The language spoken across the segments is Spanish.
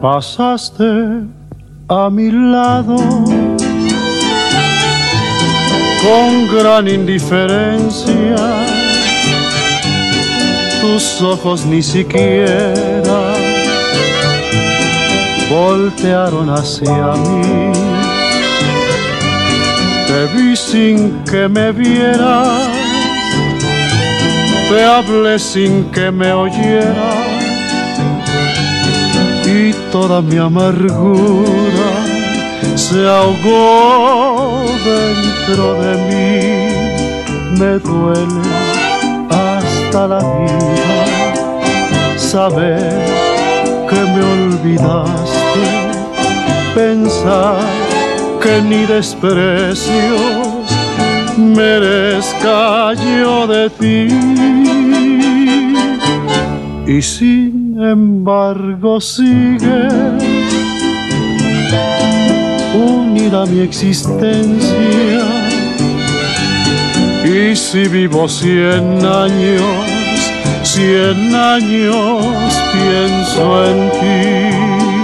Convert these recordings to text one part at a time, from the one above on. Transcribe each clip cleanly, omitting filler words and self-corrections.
Pasaste a mi lado con gran indiferencia, tus ojos ni siquiera voltearon hacia mí. Te vi sin que me vieras, te hablé sin que me oyeras, y toda mi amargura se ahogó dentro de mí. Me duele hasta la vida saber que me olvidaste, pensar que ni desprecios merezca yo de ti. Y sin embargo sigue unida mi existencia. Y si vivo 100 años pienso en ti.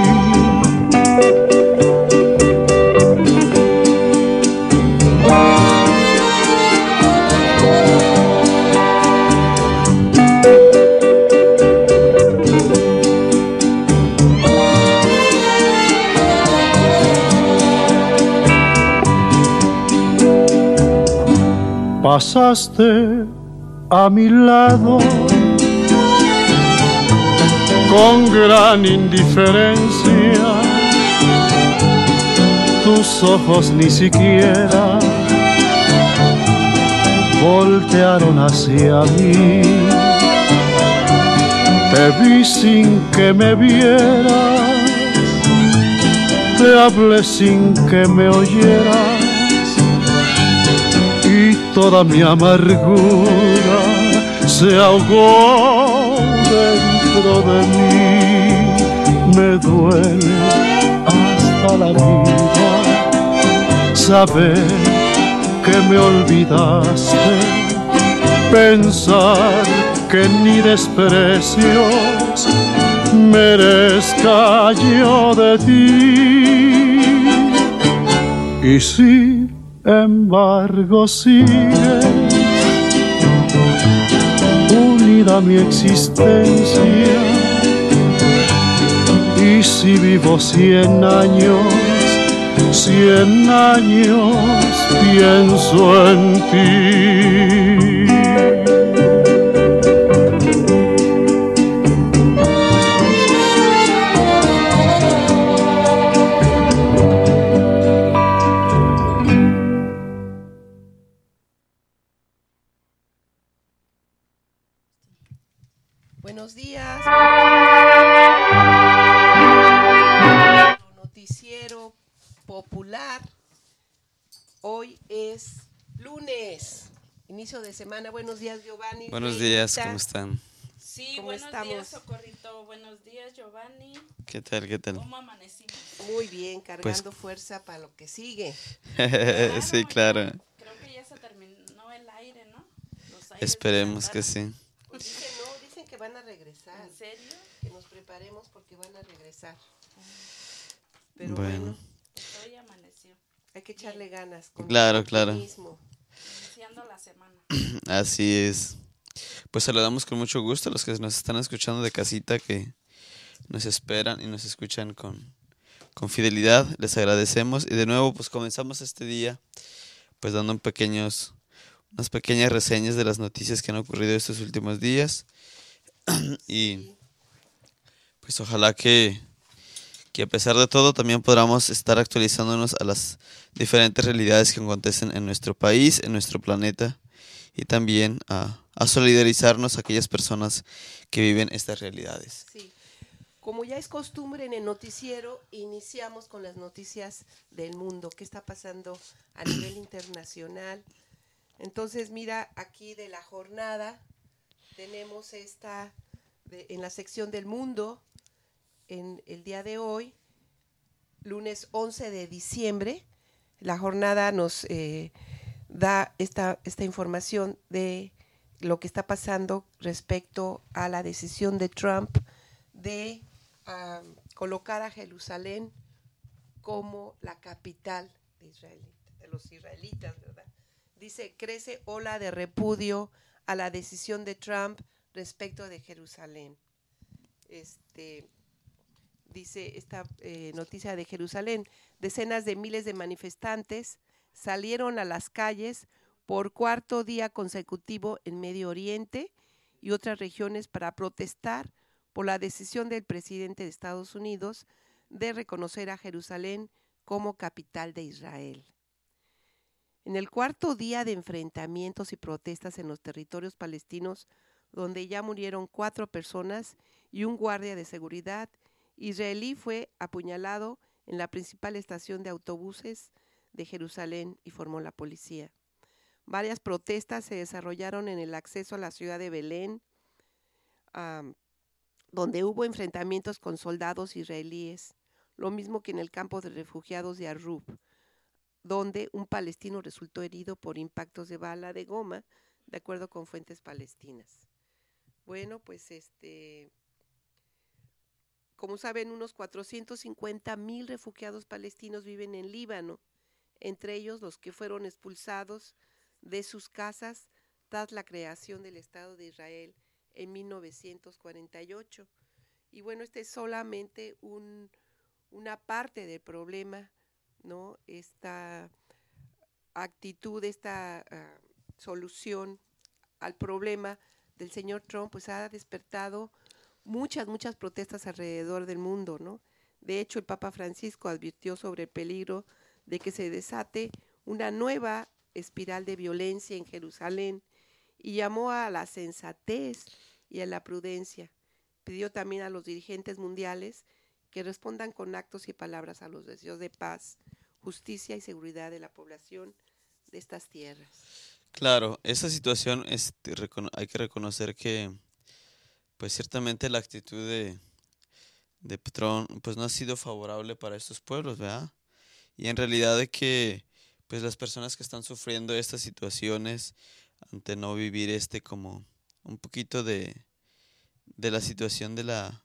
Pasaste a mi lado con gran indiferencia, tus ojos ni siquiera voltearon hacia mí. Te vi sin que me vieras, te hablé sin que me oyeras, y toda mi amargura se ahogó dentro de mí. Me duele hasta la vida saber que me olvidaste, pensar que ni desprecios merezca yo de ti. Y sin embargo sigue unida mi existencia. Y si vivo 100 años pienso en ti. Buenos días. Noticiero popular. Hoy es lunes, inicio de semana. Buenos días, Giovanni. Buenos días, ¿cómo están? Sí, ¿Cómo buenos estamos? días, Socorrito. Buenos días, Giovanni. ¿Qué tal? ¿Cómo amanecimos? Muy bien, cargando fuerza para lo que sigue. Sí, claro. Creo que ya se terminó el aire, ¿no? Los aires Esperemos se que saltaron. sí. Pues dicen que van a regresar. ¿En serio? Que nos preparemos porque van a regresar. Pero Bueno. Hoy amaneció. hay que echarle ganas. Con Claro, claro. optimismo. Iniciando la semana. Así es. Pues saludamos con mucho gusto a los que nos están escuchando de casita, que nos esperan y nos escuchan con fidelidad. Les agradecemos. Y de nuevo, pues comenzamos este día pues dando unas pequeñas reseñas de las noticias que han ocurrido estos últimos días. Y pues ojalá que a pesar de todo también podamos estar actualizándonos a las diferentes realidades que acontecen en nuestro país, en nuestro planeta, y también a solidarizarnos a aquellas personas que viven estas realidades. Sí. Como ya es costumbre en el noticiero, iniciamos con las noticias del mundo. ¿Qué está pasando a nivel internacional? Entonces, mira, aquí de la jornada tenemos en la sección del mundo, en el día de hoy, lunes 11 de diciembre, la jornada nos da esta información de lo que está pasando respecto a la decisión de Trump de colocar a Jerusalén como la capital de los israelitas, ¿verdad? Dice, crece ola de repudio a la decisión de Trump respecto de Jerusalén. Dice esta noticia de Jerusalén, decenas de miles de manifestantes salieron a las calles por cuarto día consecutivo en Medio Oriente y otras regiones para protestar por la decisión del presidente de Estados Unidos de reconocer a Jerusalén como capital de Israel. En el cuarto día de enfrentamientos y protestas en los territorios palestinos, donde ya murieron 4 personas y un guardia de seguridad israelí fue apuñalado en la principal estación de autobuses de Jerusalén, informó la policía. Varias protestas se desarrollaron en el acceso a la ciudad de Belén, donde hubo enfrentamientos con soldados israelíes, lo mismo que en el campo de refugiados de Arub, donde un palestino resultó herido por impactos de bala de goma, de acuerdo con fuentes palestinas. Bueno, pues como saben, unos 450,000 refugiados palestinos viven en Líbano, entre ellos los que fueron expulsados de sus casas tras la creación del Estado de Israel en 1948. Y bueno, es solamente una parte del problema, ¿no? Esta actitud, esta solución al problema del señor Trump, pues ha despertado muchas protestas alrededor del mundo, ¿no? De hecho, el Papa Francisco advirtió sobre el peligro de que se desate una nueva espiral de violencia en Jerusalén y llamó a la sensatez y a la prudencia. Pidió también a los dirigentes mundiales que respondan con actos y palabras a los deseos de paz, justicia y seguridad de la población de estas tierras. Claro, esa situación hay que reconocer que pues ciertamente la actitud de Trump pues no ha sido favorable para estos pueblos, ¿verdad? Y en realidad de que pues las personas que están sufriendo estas situaciones ante no vivir como un poquito de la situación de la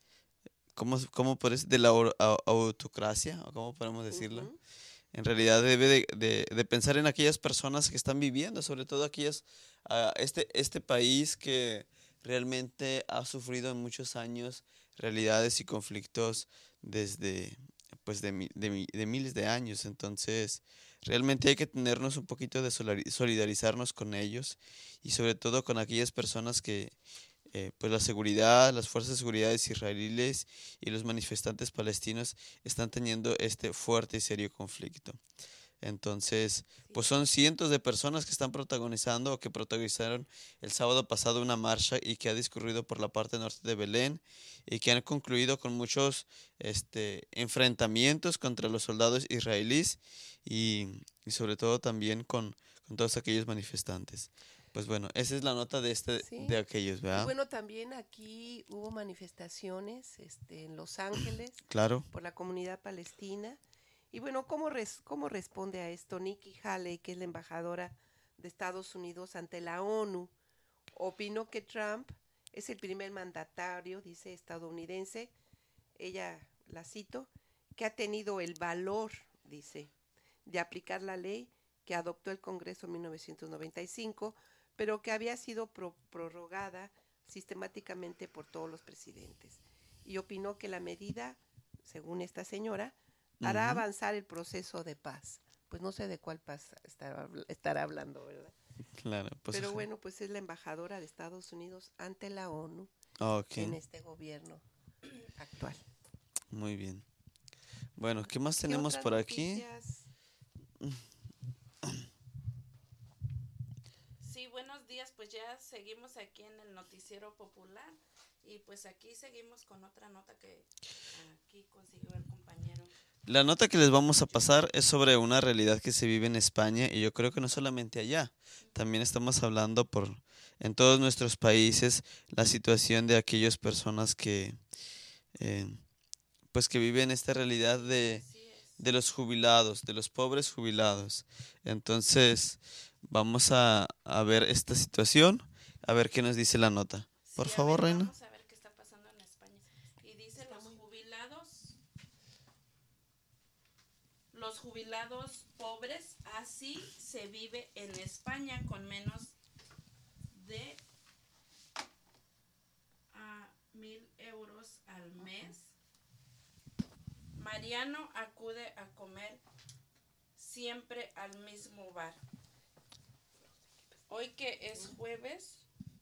¿cómo parece? De la autocracia, o cómo podemos decirlo. Uh-huh. En realidad debe de pensar en aquellas personas que están viviendo, sobre todo aquellas, este país que realmente ha sufrido en muchos años realidades y conflictos desde pues de miles de años. Entonces realmente hay que tenernos un poquito de solidarizarnos con ellos y sobre todo con aquellas personas que pues la seguridad, las fuerzas de seguridad israelíes y los manifestantes palestinos están teniendo este fuerte y serio conflicto. Entonces, pues son cientos de personas que están protagonizando o que protagonizaron el sábado pasado una marcha y que ha discurrido por la parte norte de Belén y que han concluido con muchos enfrentamientos contra los soldados israelíes y sobre todo también con todos aquellos manifestantes. Pues bueno, esa es la nota de Sí. de aquellos, ¿verdad? Y bueno, también aquí hubo manifestaciones en Los Ángeles Claro. por la comunidad palestina. Y bueno, ¿cómo responde a esto Nikki Haley, que es la embajadora de Estados Unidos ante la ONU? Opinó que Trump es el primer mandatario, dice, estadounidense, ella la cito, que ha tenido el valor, dice, de aplicar la ley que adoptó el Congreso en 1995, pero que había sido prorrogada sistemáticamente por todos los presidentes. Y opinó que la medida, según esta señora, hará avanzar el proceso de paz. Pues no sé de cuál paz estará hablando, ¿verdad? Claro, pues. Pero bueno, pues es la embajadora de Estados Unidos ante la ONU Okay. en este gobierno actual. Muy bien. Bueno, ¿qué más tenemos por aquí? Sí, buenos días, pues ya seguimos aquí en el Noticiero Popular y pues aquí seguimos con otra nota que aquí consiguió el compañero. La nota que les vamos a pasar es sobre una realidad que se vive en España y yo creo que no solamente allá, también estamos hablando en todos nuestros países la situación de aquellas personas que pues que viven esta realidad de los jubilados, de los pobres jubilados. Entonces vamos a ver esta situación, a ver qué nos dice la nota. Por favor, Reina. Vamos a ver qué está pasando en España. Y dice, los jubilados jubilados pobres, así se vive en España con menos de 1,000 euros al mes. Mariano acude a comer siempre al mismo bar. Hoy que es jueves.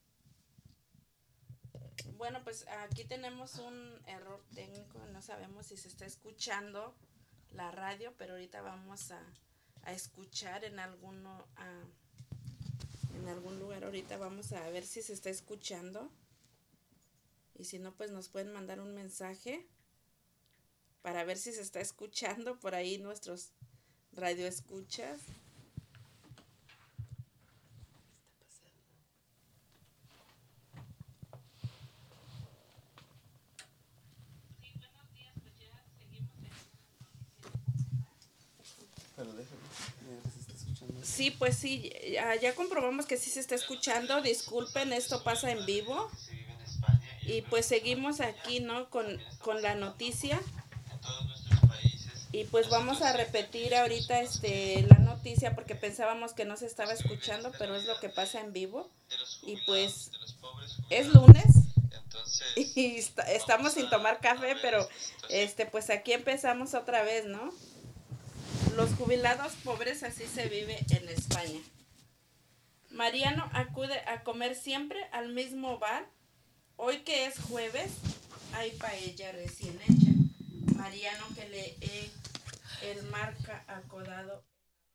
Bueno, pues aquí tenemos un error técnico, no sabemos si se está escuchando la radio, pero ahorita vamos a escuchar en algún lugar, ahorita vamos a ver si se está escuchando, y si no, pues nos pueden mandar un mensaje para ver si se está escuchando por ahí nuestros radioescuchas. Sí, pues sí, ya comprobamos que sí se está escuchando. Disculpen, esto pasa en vivo. Y pues seguimos aquí, ¿no? Con la noticia. Y pues vamos a repetir ahorita la noticia porque pensábamos que no se estaba escuchando, pero es lo que pasa en vivo. Y pues es lunes y estamos sin tomar café, pero pues aquí empezamos otra vez, ¿no? Los jubilados pobres, así se vive en España. Mariano acude a comer siempre al mismo bar. Hoy que es jueves, hay paella recién hecha. Mariano que lee el marca acodado.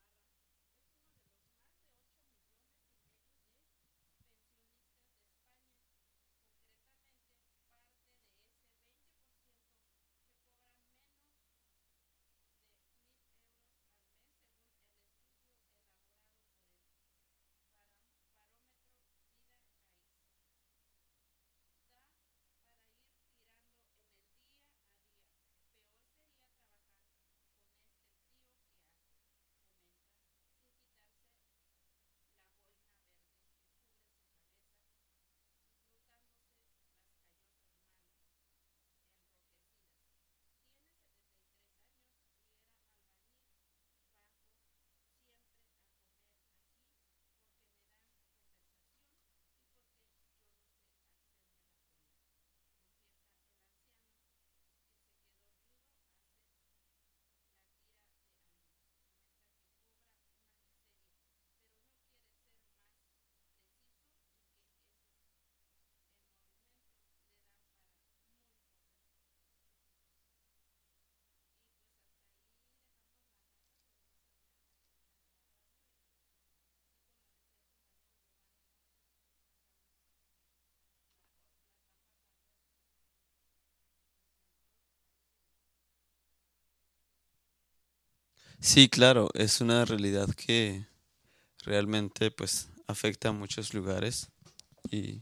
Sí, claro, es una realidad que realmente pues afecta a muchos lugares y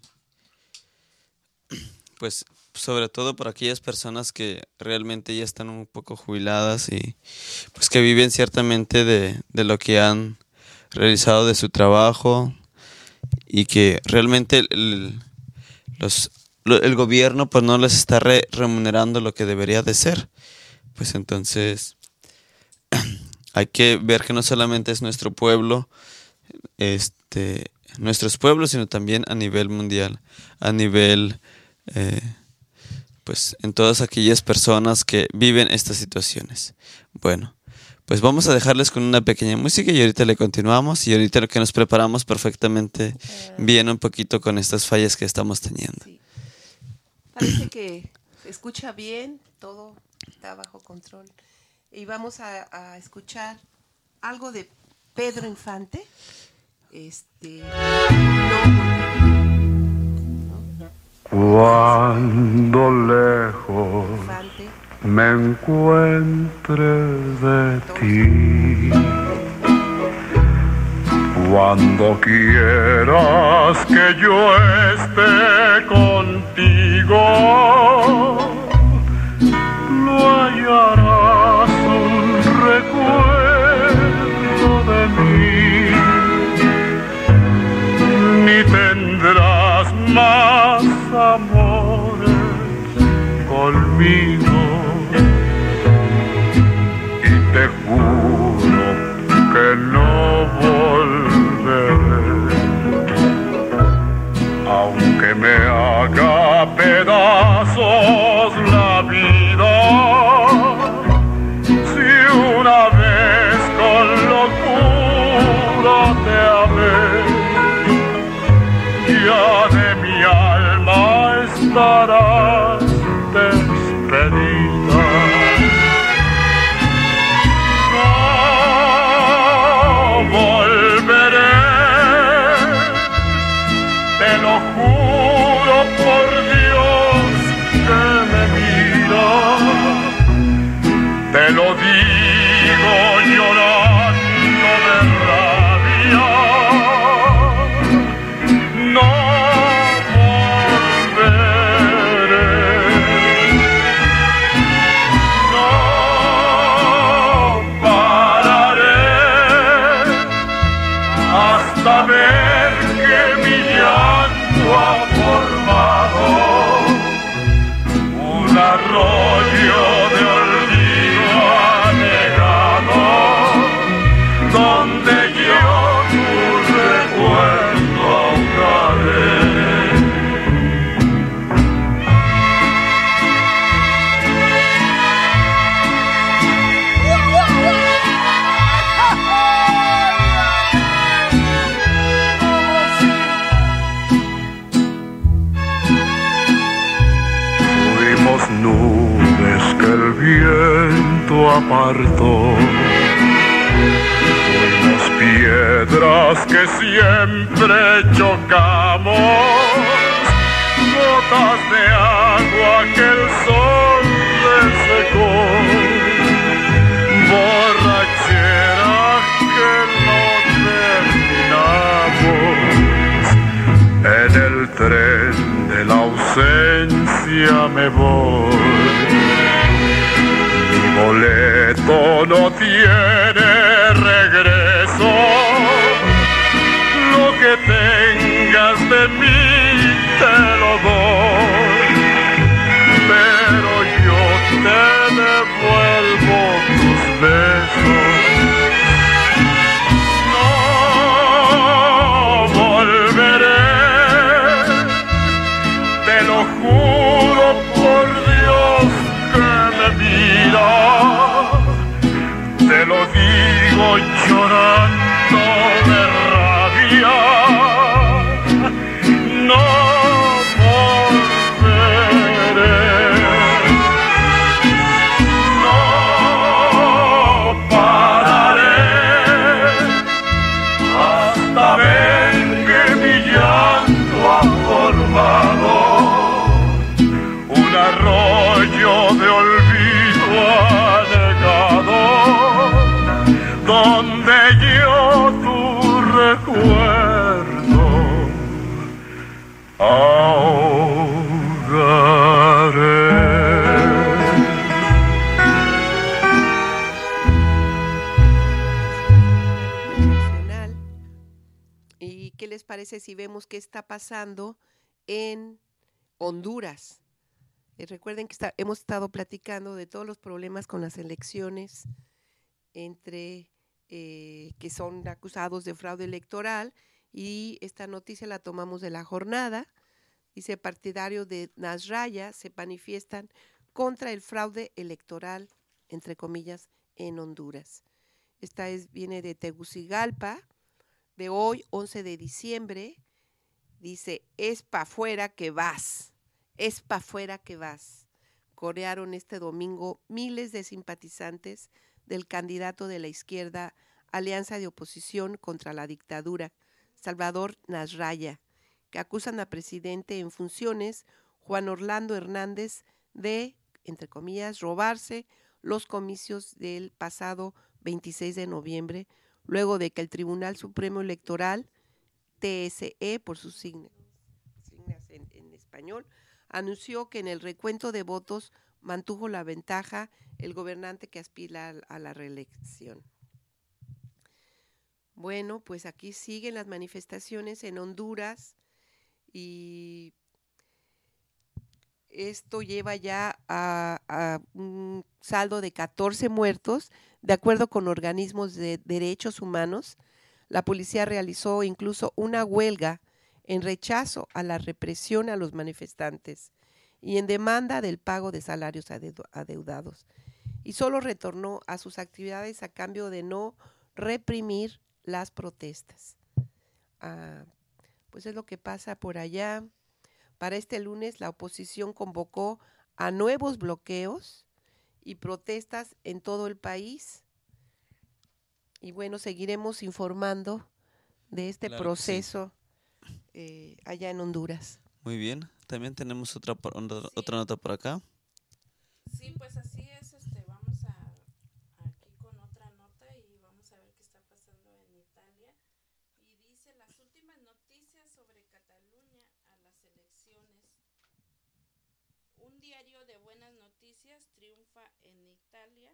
pues sobre todo para aquellas personas que realmente ya están un poco jubiladas y pues que viven ciertamente de lo que han realizado de su trabajo y que realmente el gobierno pues no les está remunerando lo que debería de ser. Pues entonces hay que ver que no solamente es nuestro pueblo, nuestros pueblos, sino también a nivel mundial, a nivel, pues en todas aquellas personas que viven estas situaciones. Bueno, pues vamos a dejarles con una pequeña música y ahorita le continuamos y ahorita lo que nos preparamos perfectamente bien un poquito con estas fallas que estamos teniendo. Sí. Parece que se escucha bien, todo está bajo control. Y vamos a escuchar algo de Pedro Infante. Cuando lejos Infante. me encuentre de ti, cuando quieras que yo esté contigo, lo hallarás un recuerdo de mí, ni tendrás más amores conmigo, y te juro estarás despedida. No volveré, te lo juro por Dios que me mira, te lo digo llorando de rabia. No volveré, no pararé hasta ver que mi llanto ha formado un arroyo de olvido anegado, donde yo tu recuerdo ahogaré. Fuimos nubes que el viento apartó, fuimos piedras que siempre chocamos, gotas de agua que el sol resecó, borrachera que no terminamos, en el tren de la ausencia me voy. Mi boleto no tiene regreso, lo que tengas de mí te lo doy, pero yo te devuelvo tus besos. No volveré, te lo juro por Dios que me mira, te lo digo llorando de rabia. No volveré, no pararé hasta ver que mi llanto ha formado un arroyo de olvido anegado, donde yo tu recuerdo ahogaré. Nacional. ¿Y qué les parece si vemos qué está pasando en Honduras? Recuerden que hemos estado platicando de todos los problemas con las elecciones entre que son acusados de fraude electoral, y esta noticia la tomamos de La Jornada. Dice: partidarios de Nasralla se manifiestan contra el fraude electoral, entre comillas, en Honduras. Esta viene de Tegucigalpa, de hoy, 11 de diciembre. Dice: es pa' fuera que vas, es pa' fuera que vas. Corearon este domingo miles de simpatizantes del candidato de la izquierda Alianza de Oposición contra la Dictadura, Salvador Nasralla, que acusan a presidente en funciones, Juan Orlando Hernández, de, entre comillas, robarse los comicios del pasado 26 de noviembre, luego de que el Tribunal Supremo Electoral, TSE por sus siglas en español, anunció que en el recuento de votos mantuvo la ventaja el gobernante que aspira a la reelección. Bueno, pues aquí siguen las manifestaciones en Honduras, y esto lleva ya a un saldo de 14 muertos, de acuerdo con organismos de derechos humanos. La policía realizó incluso una huelga en rechazo a la represión a los manifestantes y en demanda del pago de salarios adeudados, y solo retornó a sus actividades a cambio de no reprimir las protestas. Pues es lo que pasa por allá. Para este lunes, la oposición convocó a nuevos bloqueos y protestas en todo el país. Y bueno, seguiremos informando de este Claro que proceso allá en Honduras. Muy bien. También tenemos otra nota por acá. Sí, pues así es, vamos aquí con otra nota y vamos a ver qué está pasando en Italia. Y dice las últimas noticias sobre Cataluña a las elecciones. Un diario de buenas noticias triunfa en Italia.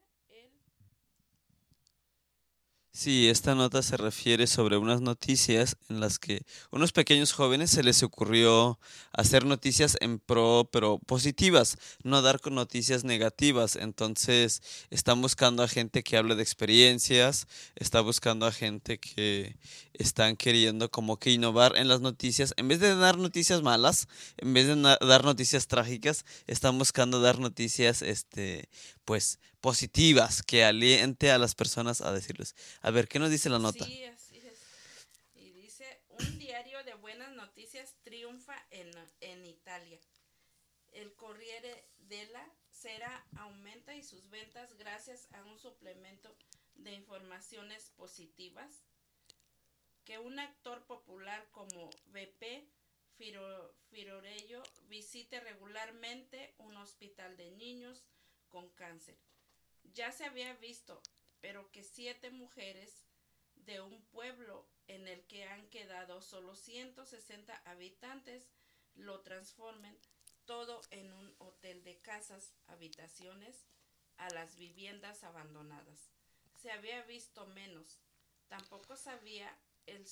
Sí, esta nota se refiere sobre unas noticias en las que unos pequeños jóvenes se les ocurrió hacer noticias en pro, pero positivas, no dar con noticias negativas. Entonces, están buscando a gente que hable de experiencias, está buscando a gente que están queriendo como que innovar en las noticias. En vez de dar noticias malas, en vez de dar noticias trágicas, están buscando dar noticias, pues, positivas, que aliente a las personas a decirles. A ver, ¿qué nos dice la nota? Sí, así es. Y dice, un diario de buenas noticias triunfa en Italia. El Corriere della Sera aumenta y sus ventas gracias a un suplemento de informaciones positivas. Que un actor popular como Beppe Fiorello visite regularmente un hospital de niños con cáncer. Ya se había visto, pero que 7 mujeres de un pueblo en el que han quedado solo 160 habitantes lo transformen todo en un hotel de casas, habitaciones, a las viviendas abandonadas. Se había visto menos. Tampoco sabía el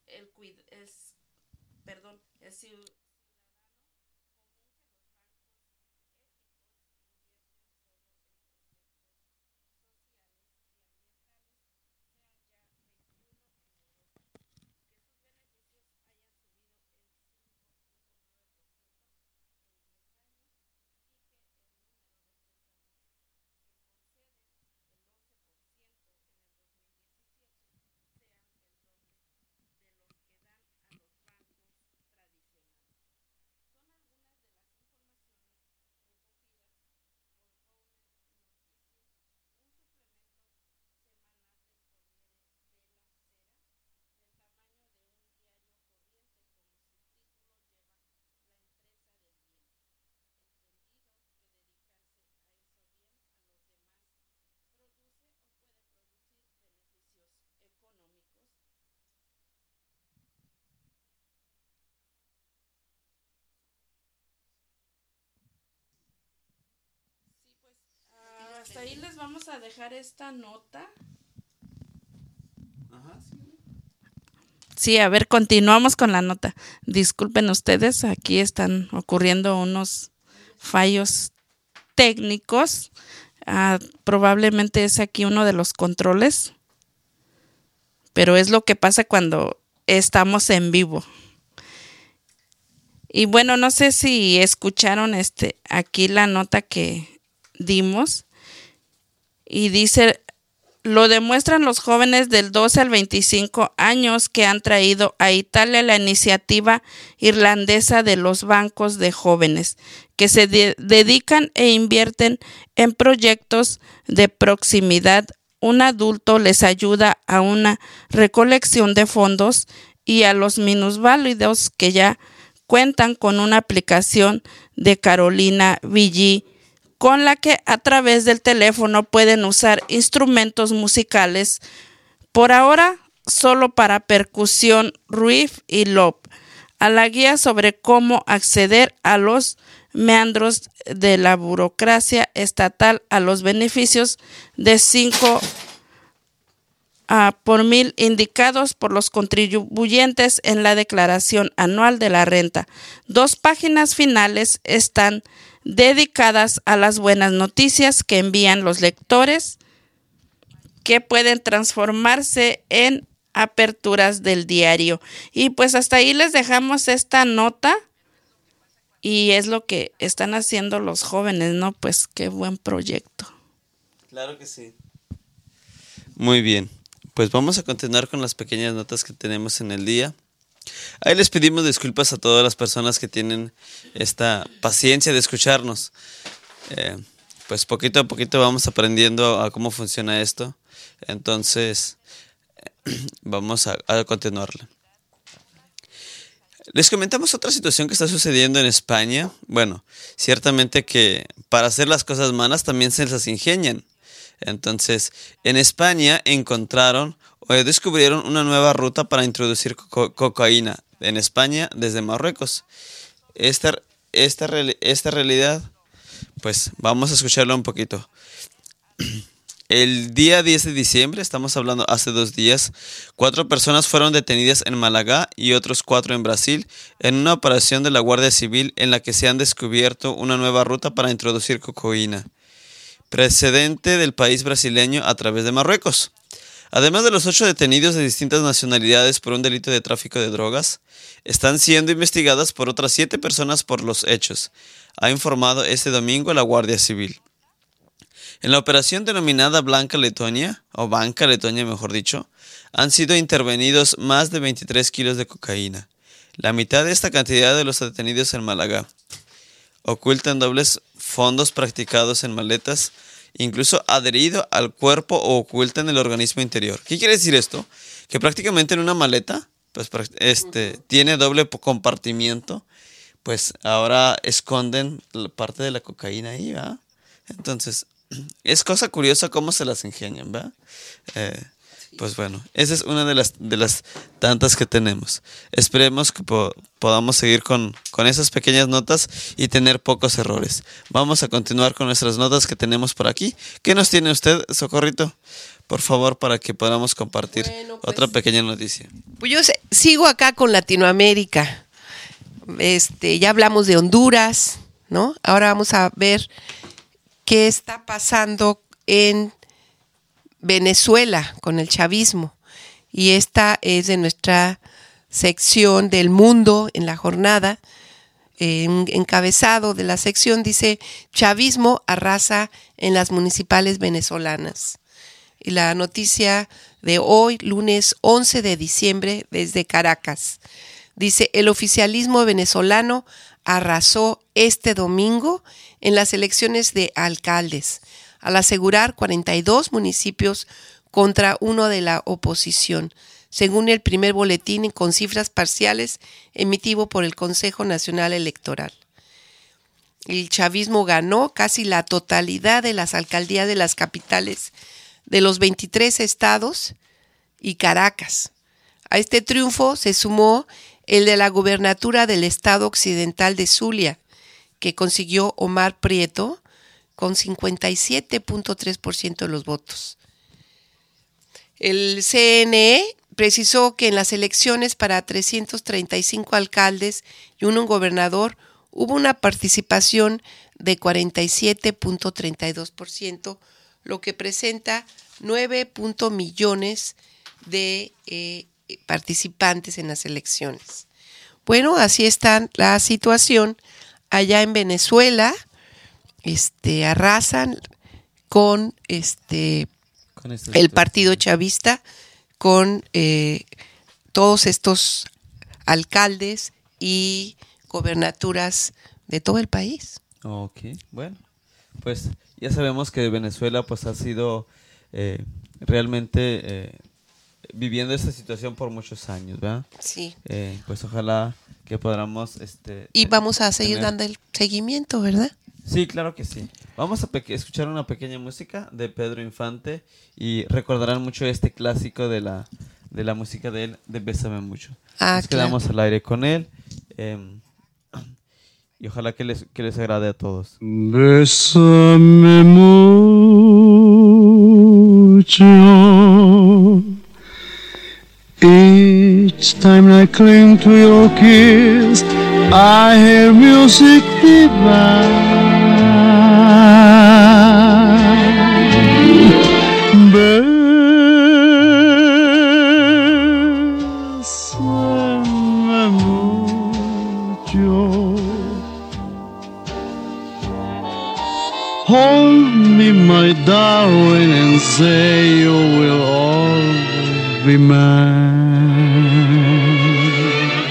ciudadano hasta ahí les vamos a dejar esta nota. Ajá, sí. Sí, a ver, continuamos con la nota. Disculpen ustedes, aquí están ocurriendo unos fallos técnicos. Probablemente es aquí uno de los controles, pero es lo que pasa cuando estamos en vivo. Y bueno, no sé si escucharon aquí la nota que dimos. Y dice, lo demuestran los jóvenes del 12 al 25 años que han traído a Italia la iniciativa irlandesa de los bancos de jóvenes, que se dedican e invierten en proyectos de proximidad. Un adulto les ayuda a una recolección de fondos y a los minusválidos que ya cuentan con una aplicación de Carolina Villi, con la que a través del teléfono pueden usar instrumentos musicales, por ahora solo para percusión, riff y lop, a la guía sobre cómo acceder a los meandros de la burocracia estatal, a los beneficios de 5 por 1000 indicados por los contribuyentes en la declaración anual de la renta. 2 páginas finales están dedicadas a las buenas noticias que envían los lectores, que pueden transformarse en aperturas del diario. Y pues hasta ahí les dejamos esta nota, y es lo que están haciendo los jóvenes, ¿no? Pues qué buen proyecto. Claro que sí. Muy bien, pues vamos a continuar con las pequeñas notas que tenemos en el día. Ahí les pedimos disculpas a todas las personas que tienen esta paciencia de escucharnos. Pues poquito a poquito vamos aprendiendo a cómo funciona esto. Entonces, vamos a continuarla. Les comentamos otra situación que está sucediendo en España. Bueno, ciertamente que para hacer las cosas malas también se las ingenian. Entonces, en España encontraron o descubrieron una nueva ruta para introducir cocaína en España desde Marruecos. Esta realidad, pues vamos a escucharla un poquito. El día 10 de diciembre, estamos hablando hace 2 días, 4 personas fueron detenidas en Málaga y otros 4 en Brasil en una operación de la Guardia Civil en la que se han descubierto una nueva ruta para introducir cocaína, precedente del país brasileño a través de Marruecos. Además de los 8 detenidos de distintas nacionalidades por un delito de tráfico de drogas, están siendo investigadas por otras 7 personas por los hechos, ha informado este domingo la Guardia Civil. En la operación denominada Banca Letonia, mejor dicho, han sido intervenidos más de 23 kilos de cocaína, la mitad de esta cantidad de los detenidos en Málaga. Ocultan dobles fondos practicados en maletas, incluso adherido al cuerpo o ocultan el organismo interior. ¿Qué quiere decir esto? Que prácticamente en una maleta, pues tiene doble compartimiento, pues ahora esconden parte de la cocaína ahí, ¿verdad? Entonces, es cosa curiosa cómo se las ingenian, ¿verdad? Pues bueno, esa es una de las tantas que tenemos. Esperemos que podamos seguir con esas pequeñas notas y tener pocos errores. Vamos a continuar con nuestras notas que tenemos por aquí. ¿Qué nos tiene usted, Socorrito? Por favor, para que podamos compartir otra pequeña noticia. Pues yo sigo acá con Latinoamérica. Ya hablamos de Honduras, ¿no? Ahora vamos a ver qué está pasando en Venezuela con el chavismo, y esta es de nuestra sección del Mundo en la jornada. Encabezado de la sección dice: chavismo arrasa en las municipales venezolanas. Y la noticia de hoy, lunes 11 de diciembre, desde Caracas, dice: el oficialismo venezolano arrasó este domingo en las elecciones de alcaldes, al asegurar 42 municipios contra uno de la oposición, según el primer boletín con cifras parciales emitido por el Consejo Nacional Electoral. El chavismo ganó casi la totalidad de las alcaldías de las capitales de los 23 estados y Caracas. A este triunfo se sumó el de la gubernatura del estado occidental de Zulia, que consiguió Omar Prieto, con 57.3% de los votos. El CNE precisó que en las elecciones para 335 alcaldes y un gobernador hubo una participación de 47.32%, lo que presenta 9 millones de participantes en las elecciones. Bueno, así está la situación allá en Venezuela. Arrasan con el partido chavista, con todos estos alcaldes y gobernaturas de todo el país. Ok, bueno, pues ya sabemos que Venezuela pues ha sido realmente viviendo esta situación por muchos años, ¿verdad? Sí. Pues ojalá que podamos y vamos a seguir dando el seguimiento, ¿verdad? Sí, claro que sí. Vamos a escuchar una pequeña música de Pedro Infante y recordarán mucho este clásico de la música de él, de Bésame Mucho. Nos quedamos al aire con él y ojalá que les agrade a todos. Bésame mucho. Each time I cling to your kiss, I hear music divine. Bésame mucho. Hold me, my darling, and say you will always be mine.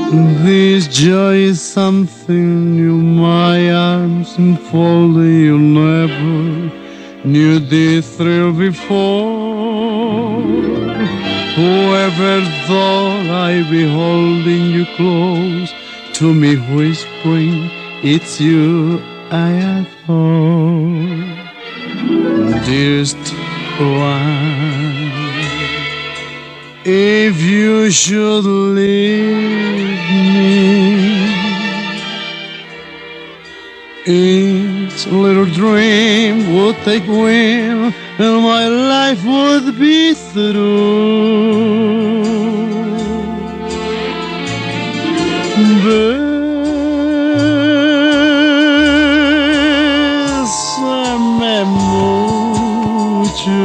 This joy is something new, my arms enfolding you, never knew this thrill before. Whoever thought I'd be holding you close to me, whispering, it's you I adore. Dearest one, if you should leave me, each little dream would take wing and my life would be through. Bésame mucho,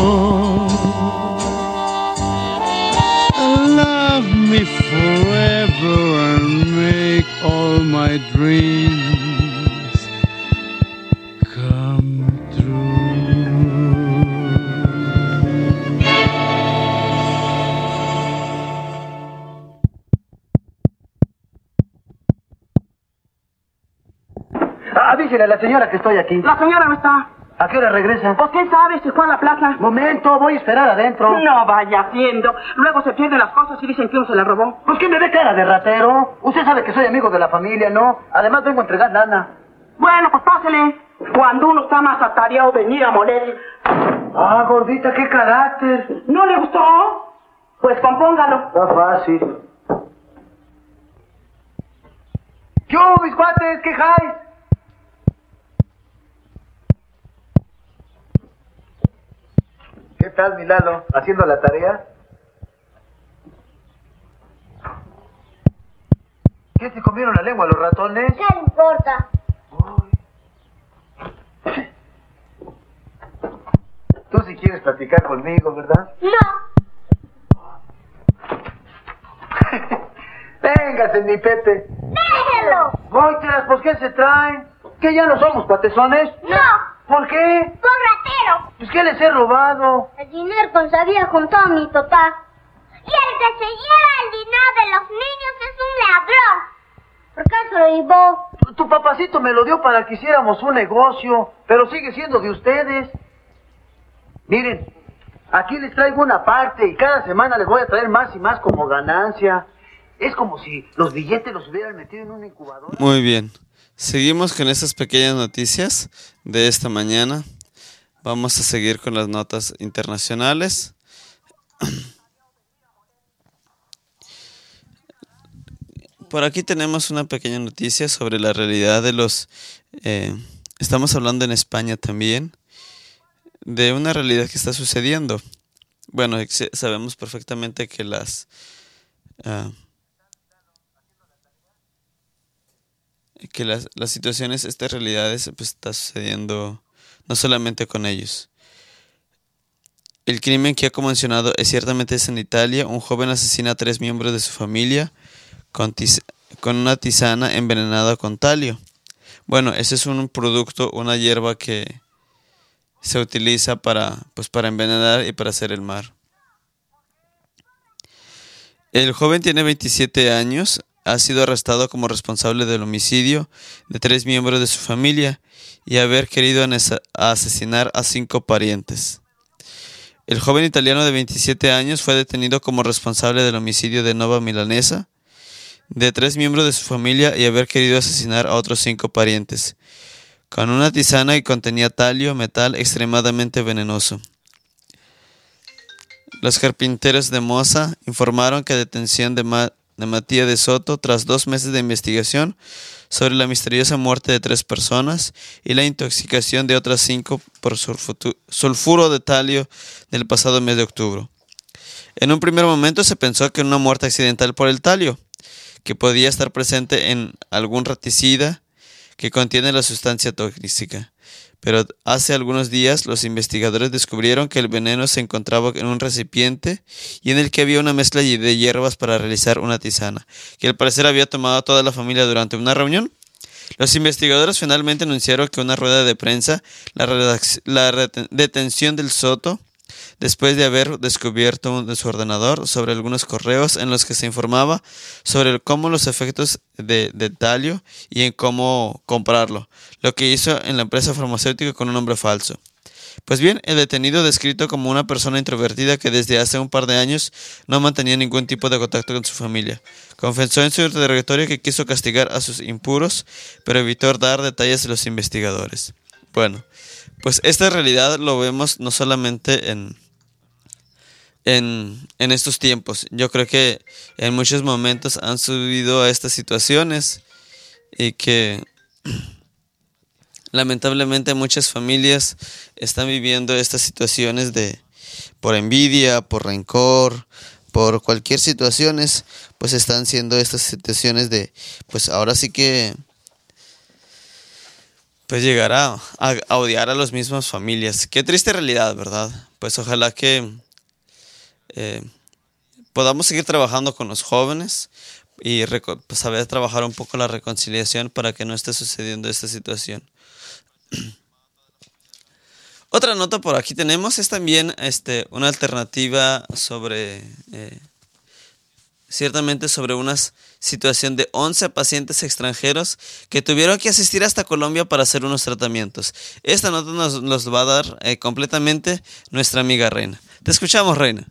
love me forever and make all my dreams come true. Avísele a la señora que estoy aquí. La señora no está. ¿A qué hora regresa? Pues quién sabe si fue a la plaza. Momento, voy a esperar adentro. No vaya haciendo. Luego se pierden las cosas y dicen que uno se las robó. Pues que me ve cara de ratero. Usted sabe que soy amigo de la familia, ¿no? Además vengo a entregar lana. Bueno, pues pásele. Cuando uno está más atareado venir a moler. Ah, gordita, qué carácter. ¿No le gustó? Pues compóngalo. Está fácil. ¿Qué hubo, mis cuates? ¿Qué hay? ¿Qué tal, mi Lalo? ¿Haciendo la tarea? ¿Qué, te comieron la lengua los ratones? ¿Qué le importa? Tú sí quieres platicar conmigo, ¿verdad? No. Véngase, mi Pepe. ¡Déjenlo! Oitras, pues ¿qué se traen? ¿Que ya no somos patezones? ¡No! ¿Por qué? ¡Por ratero! Pues ¿qué les he robado? El dinero que se había juntado mi papá. Y el que se lleva el dinero de los niños es un ladrón. ¿Por qué se lo llevó? Tu papacito me lo dio para que hiciéramos un negocio, pero sigue siendo de ustedes. Miren, aquí les traigo una parte y cada semana les voy a traer más y más como ganancia. Es como si los billetes los hubieran metido en una incubadora. Muy bien. Seguimos con estas pequeñas noticias de esta mañana. Vamos a seguir con las notas internacionales. Por aquí tenemos una pequeña noticia sobre la realidad de los... estamos hablando en España también de una realidad que está sucediendo. Bueno, sabemos perfectamente que las situaciones, estas realidades, pues está sucediendo no solamente con ellos. El crimen que ha conmocionado ciertamente es en Italia. Un joven asesina a 3 miembros de su familia con una tisana envenenada con talio. Bueno, ese es un producto, una hierba que se utiliza para envenenar y para hacer el mar. El joven tiene 27 años. Ha sido arrestado como responsable del homicidio de 3 miembros de su familia y haber querido asesinar a 5 parientes. El joven italiano de 27 años fue detenido como responsable del homicidio de Nova Milanesa, de 3 miembros de su familia y haber querido asesinar a otros 5 parientes, con una tisana que contenía talio, metal extremadamente venenoso. Los carpinteros de Moza informaron que detención de Matías de Soto tras 2 meses de investigación sobre la misteriosa muerte de 3 personas y la intoxicación de otras 5 por sulfuro de talio del pasado mes de octubre. En un primer momento se pensó que una muerte accidental por el talio, que podía estar presente en algún raticida que contiene la sustancia tóxica. Pero hace algunos días los investigadores descubrieron que el veneno se encontraba en un recipiente y en el que había una mezcla de hierbas para realizar una tisana, que al parecer había tomado toda la familia durante una reunión. Los investigadores finalmente anunciaron que una rueda de prensa, la detención del Soto, después de haber descubierto de su ordenador sobre algunos correos en los que se informaba sobre cómo los efectos de talio y en cómo comprarlo, lo que hizo en la empresa farmacéutica con un nombre falso. Pues bien, el detenido, descrito como una persona introvertida que desde hace un par de años no mantenía ningún tipo de contacto con su familia, confesó en su interrogatorio que quiso castigar a sus impuros, pero evitó dar detalles a los investigadores. Bueno, pues esta realidad lo vemos no solamente en estos tiempos. Yo creo que en muchos momentos han subido a estas situaciones y que lamentablemente muchas familias están viviendo estas situaciones por envidia, por rencor, por cualquier situaciones, pues están siendo estas situaciones pues ahora sí que pues llegar a odiar a las mismas familias. Qué triste realidad, ¿verdad? Pues ojalá que podamos seguir trabajando con los jóvenes y saber trabajar un poco la reconciliación para que no esté sucediendo esta situación. Otra nota por aquí tenemos es también una alternativa sobre ciertamente sobre una situación de 11 pacientes extranjeros que tuvieron que asistir hasta Colombia para hacer unos tratamientos. Esta nota nos va a dar completamente nuestra amiga Reina. Te escuchamos, Reina.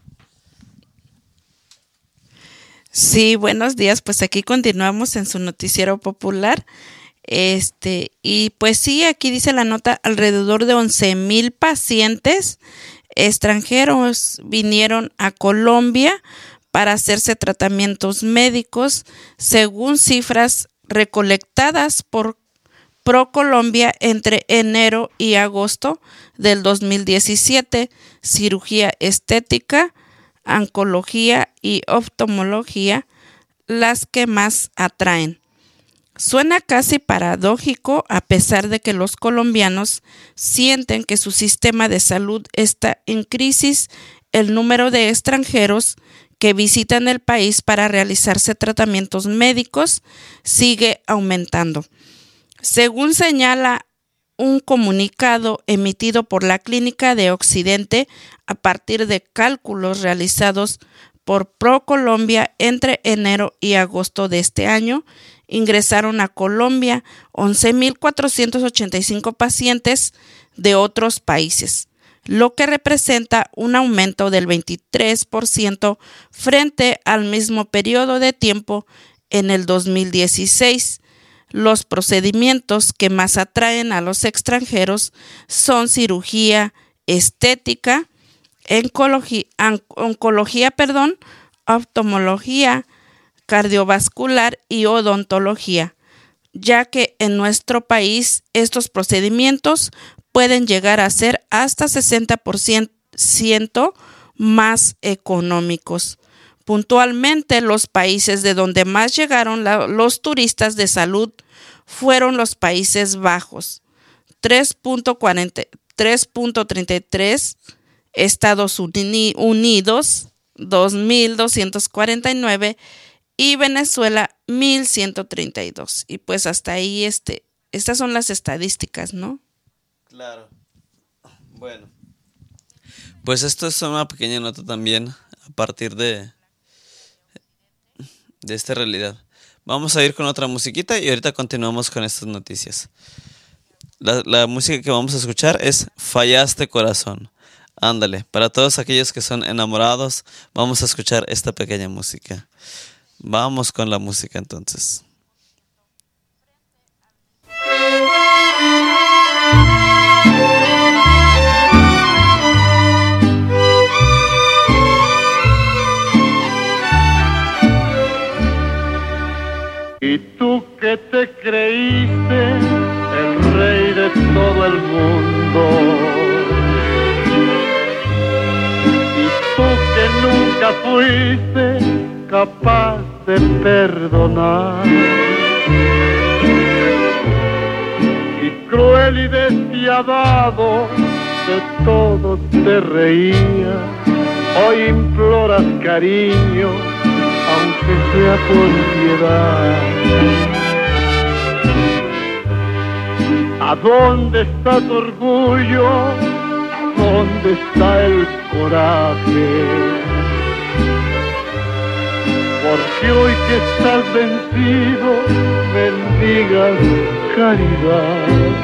Sí, buenos días. Pues aquí continuamos en su noticiero popular. Y pues sí, aquí dice la nota, alrededor de 11,000 pacientes extranjeros vinieron a Colombia para hacerse tratamientos médicos, según cifras recolectadas por ProColombia entre enero y agosto del 2017. Cirugía estética, oncología y oftalmología las que más atraen. Suena casi paradójico a pesar de que los colombianos sienten que su sistema de salud está en crisis. El número de extranjeros que visitan el país para realizarse tratamientos médicos sigue aumentando. Según señala un comunicado emitido por la Clínica de Occidente a partir de cálculos realizados por ProColombia entre enero y agosto de este año, ingresaron a Colombia 11,485 pacientes de otros países, lo que representa un aumento del 23% frente al mismo periodo de tiempo en el 2016. Los procedimientos que más atraen a los extranjeros son cirugía estética, oncología, oftalmología, cardiovascular y odontología, ya que en nuestro país estos procedimientos pueden llegar a ser hasta 60% más económicos. Puntualmente, los países de donde más llegaron los turistas de salud fueron los Países Bajos, 3.33, Estados Unidos, 2,249 y Venezuela 1,132. Y pues hasta ahí estas son las estadísticas, ¿no? Claro. Bueno. Pues esto es una pequeña nota también a partir de esta realidad. Vamos a ir con otra musiquita y ahorita continuamos con estas noticias. La música que vamos a escuchar es Fallaste Corazón. Ándale, para todos aquellos que son enamorados, vamos a escuchar esta pequeña música. Vamos con la música entonces. Y tú que te creíste el rey de todo el mundo, y tú que nunca fuiste capaz de perdonar, y cruel y despiadado de todo te reías, hoy imploras cariño, aunque sea por piedad. ¿A dónde está tu orgullo? ¿dónde está el coraje? Porque hoy que estás vencido, mendigas caridad.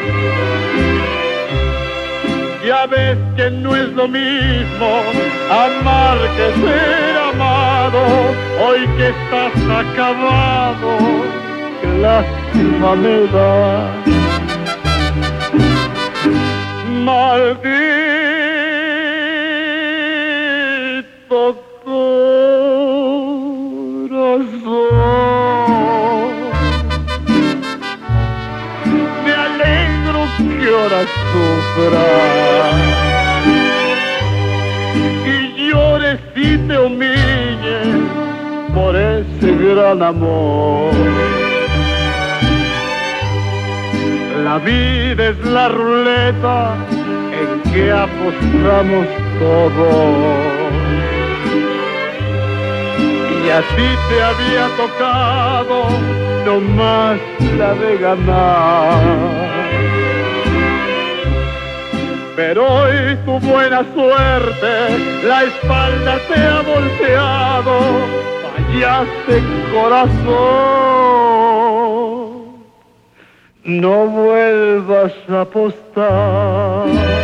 Ya ves que no es lo mismo amar que ser amado. Hoy que estás acabado, qué lástima me da. Maldito corazón, me alegro que ahora sufras y llores y te humilles por ese gran amor. La vida es la ruleta en que apostamos todos, y a ti te había tocado nomás la de ganar. Pero hoy tu buena suerte la espalda te ha volteado, fallaste corazón, no vuelvas a apostar.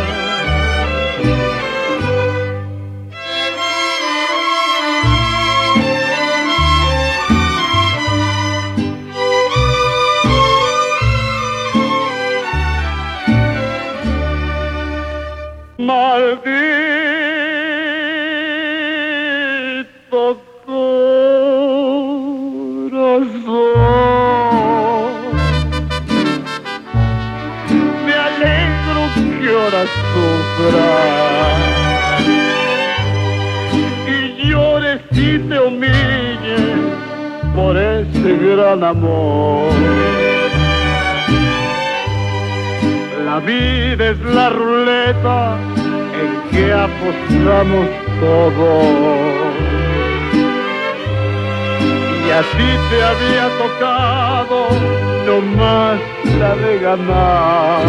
Maldito corazón, me alegro que ahora sufras y llores y te humilles por ese gran amor. La vida es la ruleta en que apostamos todos, y a ti te había tocado nomás la de ganar.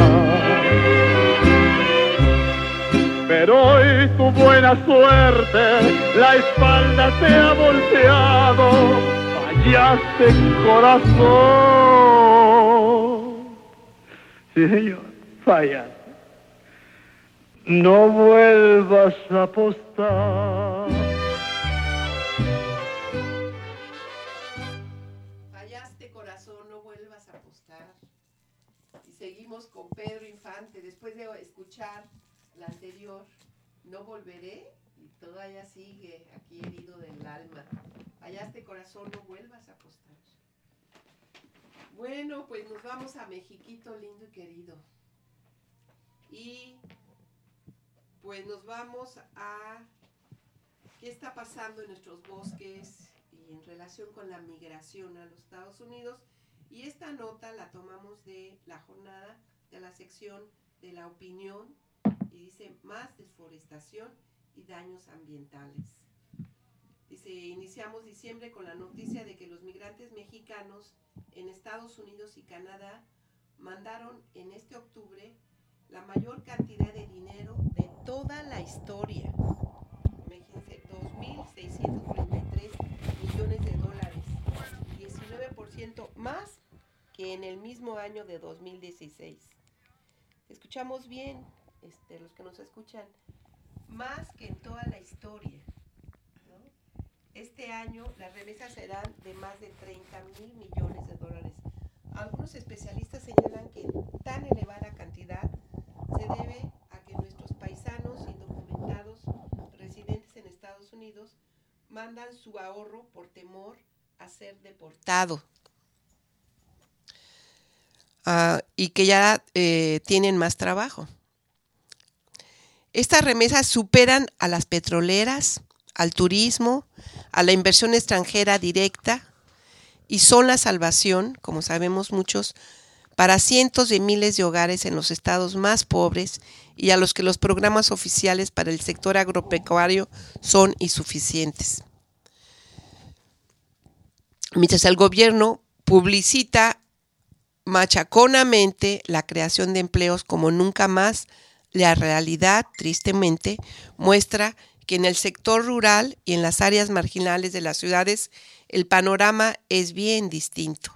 Pero hoy tu buena suerte la espalda te ha volteado, fallaste corazón. Sí, señor, fallaste. No vuelvas a apostar. Fallaste, corazón, no vuelvas a apostar. Y seguimos con Pedro Infante. Después de escuchar la anterior, No volveré, y todavía sigue aquí herido del alma. Fallaste, corazón, no vuelvas a apostar. Bueno, pues nos vamos a Mexiquito lindo y querido. Y pues nos vamos a qué está pasando en nuestros bosques y en relación con la migración a los Estados Unidos. Y esta nota la tomamos de la jornada de la sección de la opinión y dice más deforestación y daños ambientales. Dice, iniciamos diciembre con la noticia de que los migrantes mexicanos en Estados Unidos y Canadá mandaron en este octubre la mayor cantidad de dinero de toda la historia. Imagínense, 2.633 millones de dólares, 19% más que en el mismo año de 2016. Escuchamos bien, los que nos escuchan, más que en toda la historia, ¿no? Este año las remesas serán de más de 30,000 millones de dólares. Algunos especialistas señalan que tan elevada cantidad se debe a que nuestros paisanos indocumentados residentes en Estados Unidos mandan su ahorro por temor a ser deportado. Y que ya tienen más trabajo. Estas remesas superan a las petroleras, al turismo, a la inversión extranjera directa y son la salvación, como sabemos muchos, para cientos de miles de hogares en los estados más pobres y a los que los programas oficiales para el sector agropecuario son insuficientes. Mientras el gobierno publicita machaconamente la creación de empleos como nunca más la realidad, tristemente, muestra que en el sector rural y en las áreas marginales de las ciudades el panorama es bien distinto.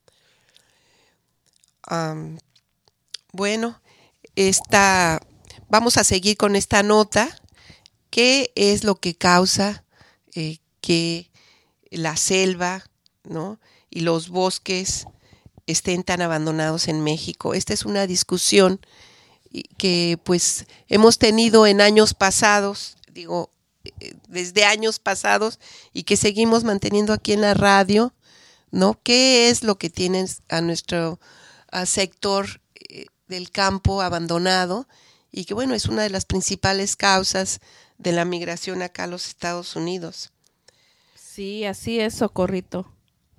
Bueno, vamos a seguir con esta nota. ¿Qué es lo que causa que la selva, ¿no?, y los bosques estén tan abandonados en México? Esta es una discusión que pues hemos tenido en años pasados, desde años pasados, y que seguimos manteniendo aquí en la radio, ¿no? ¿Qué es lo que tienen a nuestro sector del campo abandonado? Y que bueno, es una de las principales causas de la migración acá a los Estados Unidos. Sí, así es, Socorrito.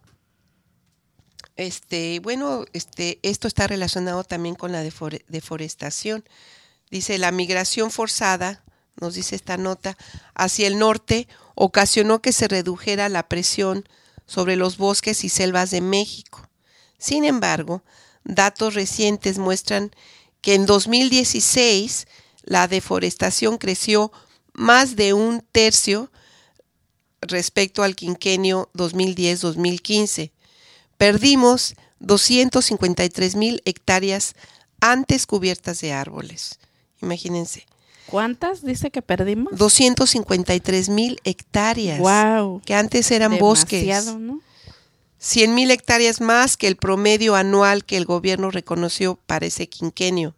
Esto está relacionado también con la deforestación. Dice, la migración forzada, nos dice esta nota, hacia el norte ocasionó que se redujera la presión sobre los bosques y selvas de México. Sin embargo, datos recientes muestran que en 2016 la deforestación creció más de 1/3 respecto al quinquenio 2010-2015. Perdimos 253,000 hectáreas antes cubiertas de árboles. Imagínense. ¿Cuántas dice que perdimos? 253,000 hectáreas. Wow. Que antes eran Demasiado, bosques. ¿no? 100,000 hectáreas más que el promedio anual que el gobierno reconoció para ese quinquenio.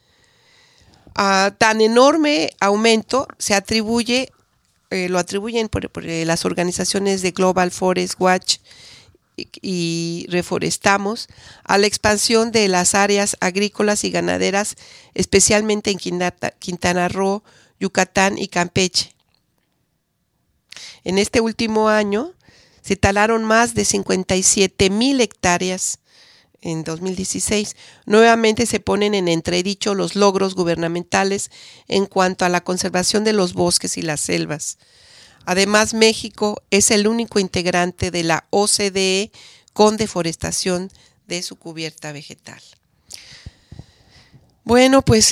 Tan enorme aumento se atribuye, lo atribuyen por las organizaciones de Global Forest Watch y Reforestamos, a la expansión de las áreas agrícolas y ganaderas, especialmente en Quintana Roo, Yucatán y Campeche. En este último año se talaron más de 57,000 hectáreas en 2016. Nuevamente se ponen en entredicho los logros gubernamentales en cuanto a la conservación de los bosques y las selvas. Además, México es el único integrante de la OCDE con deforestación de su cubierta vegetal. Bueno, pues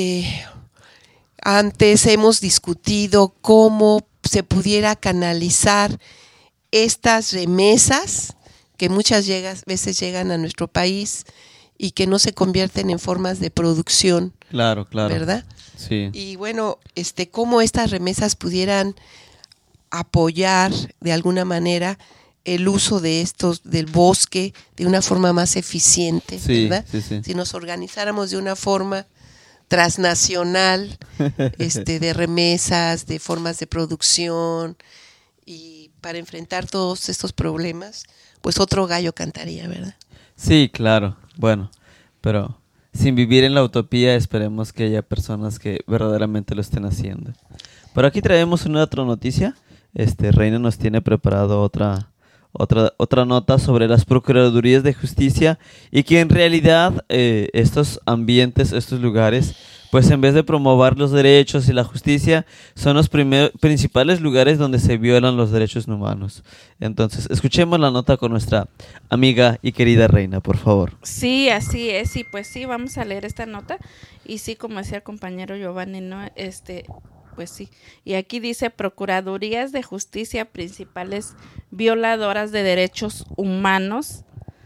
antes hemos discutido cómo se pudiera canalizar estas remesas que muchas veces llegan a nuestro país y que no se convierten en formas de producción. Claro. ¿Verdad? Sí. Y bueno, cómo estas remesas pudieran apoyar de alguna manera el uso de del bosque de una forma más eficiente, Sí, ¿verdad? sí. Si nos organizáramos de una forma transnacional, de remesas, de formas de producción, y para enfrentar todos estos problemas, pues otro gallo cantaría, ¿verdad? Sí, claro. Bueno, pero sin vivir en la utopía, esperemos que haya personas que verdaderamente lo estén haciendo. Pero aquí traemos una otra noticia. Reina nos tiene preparado otra nota sobre las procuradurías de justicia, y que en realidad estos ambientes, estos lugares, pues en vez de promover los derechos y la justicia, son los principales lugares donde se violan los derechos humanos. Entonces, escuchemos la nota con nuestra amiga y querida Reina, por favor. Sí, así es, y pues sí, vamos a leer esta nota, y sí, como decía el compañero Giovanni, ¿no? Pues sí, y aquí dice Procuradurías de Justicia principales violadoras de derechos humanos.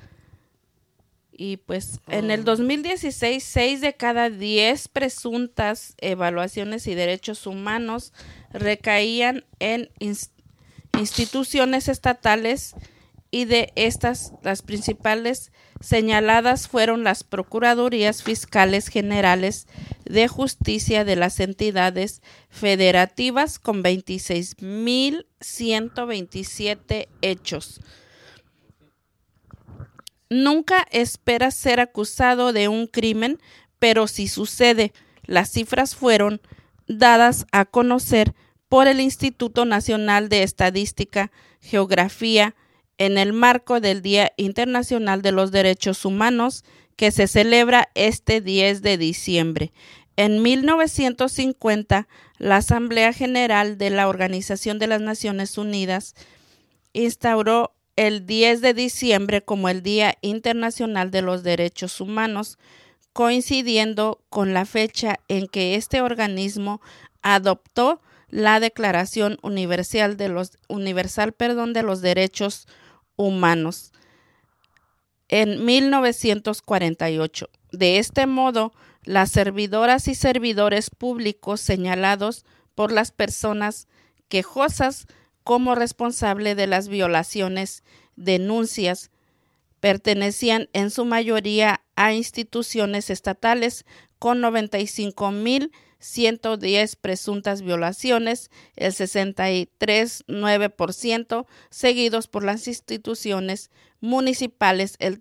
Y pues en el 2016, 6 de cada 10 presuntas evaluaciones y derechos humanos recaían en instituciones estatales, y de estas, las principales señaladas fueron las Procuradurías Fiscales Generales de Justicia de las entidades federativas, con 26,127 hechos. Nunca esperas ser acusado de un crimen, pero si sucede, las cifras fueron dadas a conocer por el Instituto Nacional de Estadística, Geografía, en el marco del Día Internacional de los Derechos Humanos, que se celebra este 10 de diciembre. En 1950, la Asamblea General de la Organización de las Naciones Unidas instauró el 10 de diciembre como el Día Internacional de los Derechos Humanos, coincidiendo con la fecha en que este organismo adoptó la Declaración Universal de los Derechos Humanos en 1948. De este modo, las servidoras y servidores públicos señalados por las personas quejosas como responsable de las denuncias, pertenecían en su mayoría a instituciones estatales con 95,110 presuntas violaciones, el 63,9%, seguidos por las instituciones municipales, el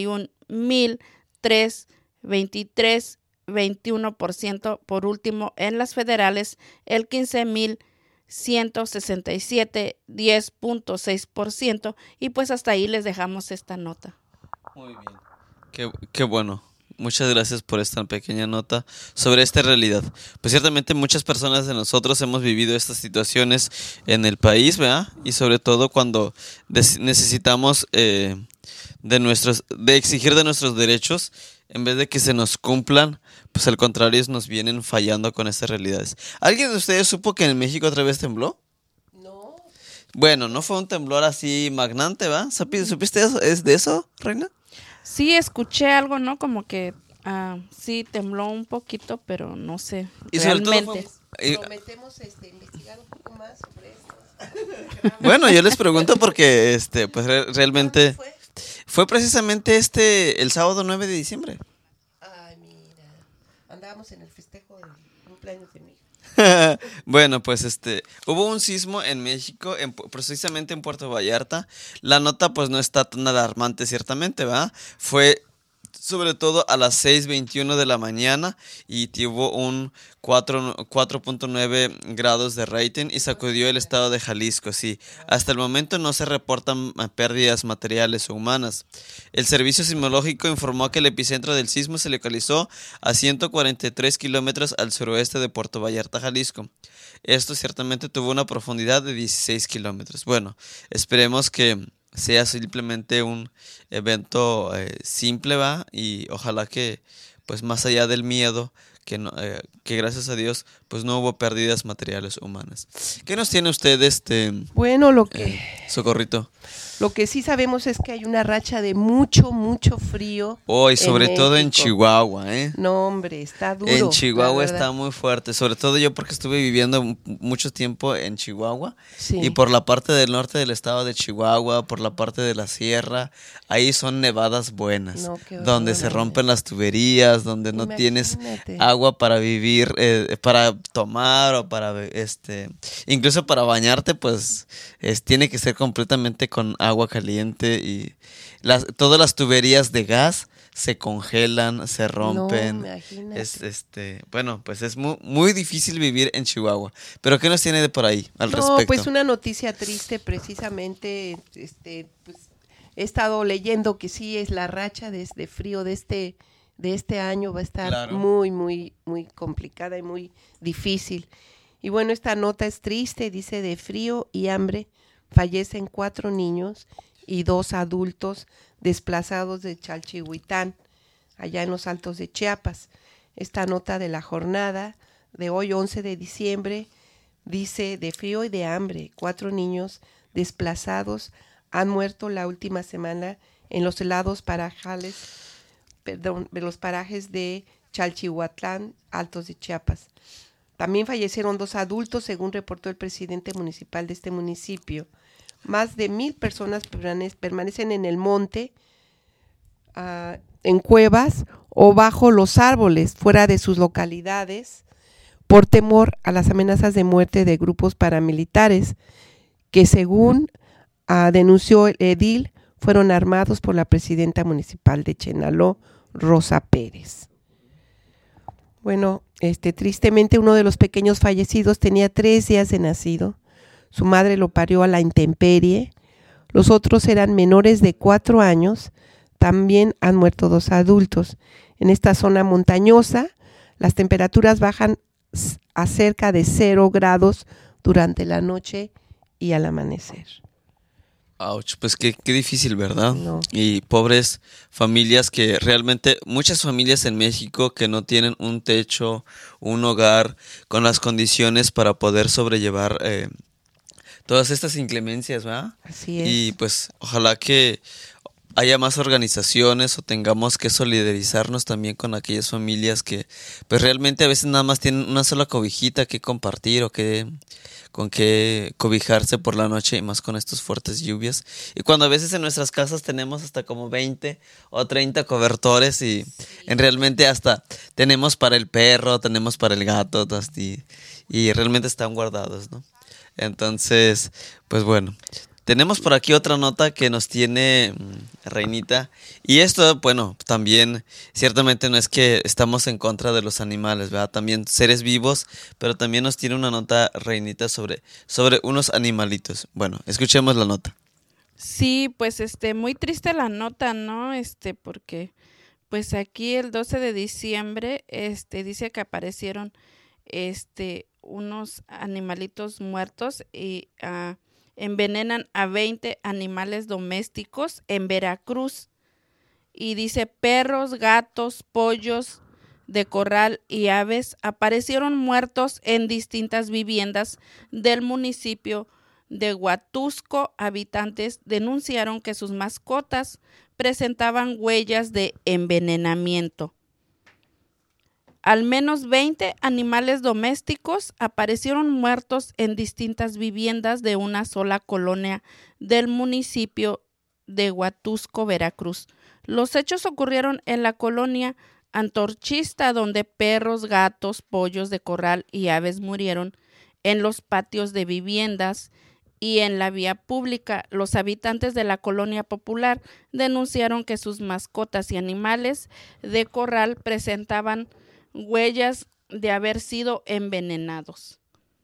31,003, 21%, por último, en las federales, el 15,167, 10,6%, y pues hasta ahí les dejamos esta nota. Muy bien. Qué bueno. Muchas gracias por esta pequeña nota sobre esta realidad. Pues ciertamente muchas personas de nosotros hemos vivido estas situaciones en el país, ¿verdad? Y sobre todo cuando necesitamos de exigir de nuestros derechos, en vez de que se nos cumplan, pues al contrario nos vienen fallando con estas realidades. ¿Alguien de ustedes supo que en México otra vez tembló? No. Bueno, no fue un temblor así magnante, ¿va? ¿Supiste eso? ¿Es de eso, Reina? Sí, escuché algo, ¿no? Como que sí tembló un poquito, pero no sé. Y sobre realmente. todo Prometemos investigar un poco más sobre esto. Bueno, yo les pregunto porque pues realmente ¿Cuándo fue precisamente el sábado 9 de diciembre. Ay, mira. Andábamos en el festejo del cumpleaños de mi hija. Bueno, pues hubo un sismo en México, precisamente en Puerto Vallarta. La nota pues no está tan alarmante ciertamente, ¿verdad? Fue sobre todo a las 6:21 de la mañana y tuvo un 4.9 grados de rating y sacudió el estado de Jalisco, sí. Hasta el momento no se reportan pérdidas materiales o humanas. El Servicio Sismológico informó que el epicentro del sismo se localizó a 143 kilómetros al suroeste de Puerto Vallarta, Jalisco. Esto ciertamente tuvo una profundidad de 16 kilómetros. Bueno, esperemos que sea simplemente un evento simple, ¿va? Y ojalá que, pues más allá del miedo, que gracias a Dios, pues no hubo pérdidas materiales humanas. ¿Qué nos tiene usted, Bueno, lo que sí sabemos es que hay una racha de mucho frío. Y sobre todo en Chihuahua, ¿eh? No, hombre, está duro. En Chihuahua está muy fuerte, sobre todo yo porque estuve viviendo mucho tiempo en Chihuahua, sí. Y por la parte del norte del estado de Chihuahua, por la parte de la sierra, ahí son nevadas buenas, donde se rompen las tuberías, donde no tienes agua para vivir, para tomar o para incluso para bañarte, pues tiene que ser completamente con agua caliente y todas las tuberías de gas se congelan, se rompen. No, imagínate. Bueno, pues es muy, muy difícil vivir en Chihuahua. Pero ¿qué nos tiene de por ahí al respecto? Pues una noticia triste precisamente, pues he estado leyendo que sí es la racha de frío de este año va a estar muy, muy, muy complicada y muy difícil. Y bueno, esta nota es triste, dice: de frío y hambre fallecen 4 niños y 2 adultos desplazados de Chalchihuitán, allá en los Altos de Chiapas. Esta nota de la jornada de hoy, 11 de diciembre, dice: de frío y de hambre, 4 niños desplazados han muerto la última semana en los helados de los parajes de Chalchihuatlán, Altos de Chiapas. También fallecieron 2 adultos, según reportó el presidente municipal de este municipio. Más de 1,000 personas permanecen en el monte, en cuevas o bajo los árboles, fuera de sus localidades, por temor a las amenazas de muerte de grupos paramilitares que, según denunció el edil, fueron armados por la presidenta municipal de Chenaló, Rosa Pérez. Bueno, tristemente uno de los pequeños fallecidos tenía 3 días de nacido. Su madre lo parió a la intemperie. Los otros eran menores de 4 años. También han muerto 2 adultos. En esta zona montañosa, las temperaturas bajan a cerca de 0 grados durante la noche y al amanecer. Ouch, pues qué difícil, ¿verdad? No. Y pobres familias que realmente, muchas familias en México que no tienen un techo, un hogar con las condiciones para poder sobrellevar todas estas inclemencias, ¿verdad? Así es. Y pues ojalá que haya más organizaciones o tengamos que solidarizarnos también con aquellas familias que pues realmente a veces nada más tienen una sola cobijita que compartir o con que cobijarse por la noche y más con estas fuertes lluvias. Y cuando a veces en nuestras casas tenemos hasta como 20 o 30 cobertores y realmente hasta tenemos para el perro, tenemos para el gato y realmente están guardados, ¿no? Entonces, pues bueno, tenemos por aquí otra nota que nos tiene Reinita. Y esto, bueno, también ciertamente no es que estamos en contra de los animales, ¿verdad? También seres vivos, pero también nos tiene una nota Reinita sobre unos animalitos. Bueno, escuchemos la nota. Sí, pues muy triste la nota, ¿no? Porque pues aquí el 12 de diciembre dice que aparecieron unos animalitos muertos y envenenan a 20 animales domésticos en Veracruz. Y dice, perros, gatos, pollos de corral y aves aparecieron muertos en distintas viviendas del municipio de Huatusco. Habitantes denunciaron que sus mascotas presentaban huellas de envenenamiento. Al menos 20 animales domésticos aparecieron muertos en distintas viviendas de una sola colonia del municipio de Huatusco, Veracruz. Los hechos ocurrieron en la colonia Antorchista, donde perros, gatos, pollos de corral y aves murieron en los patios de viviendas y en la vía pública. Los habitantes de la colonia popular denunciaron que sus mascotas y animales de corral presentaban huellas de haber sido envenenados.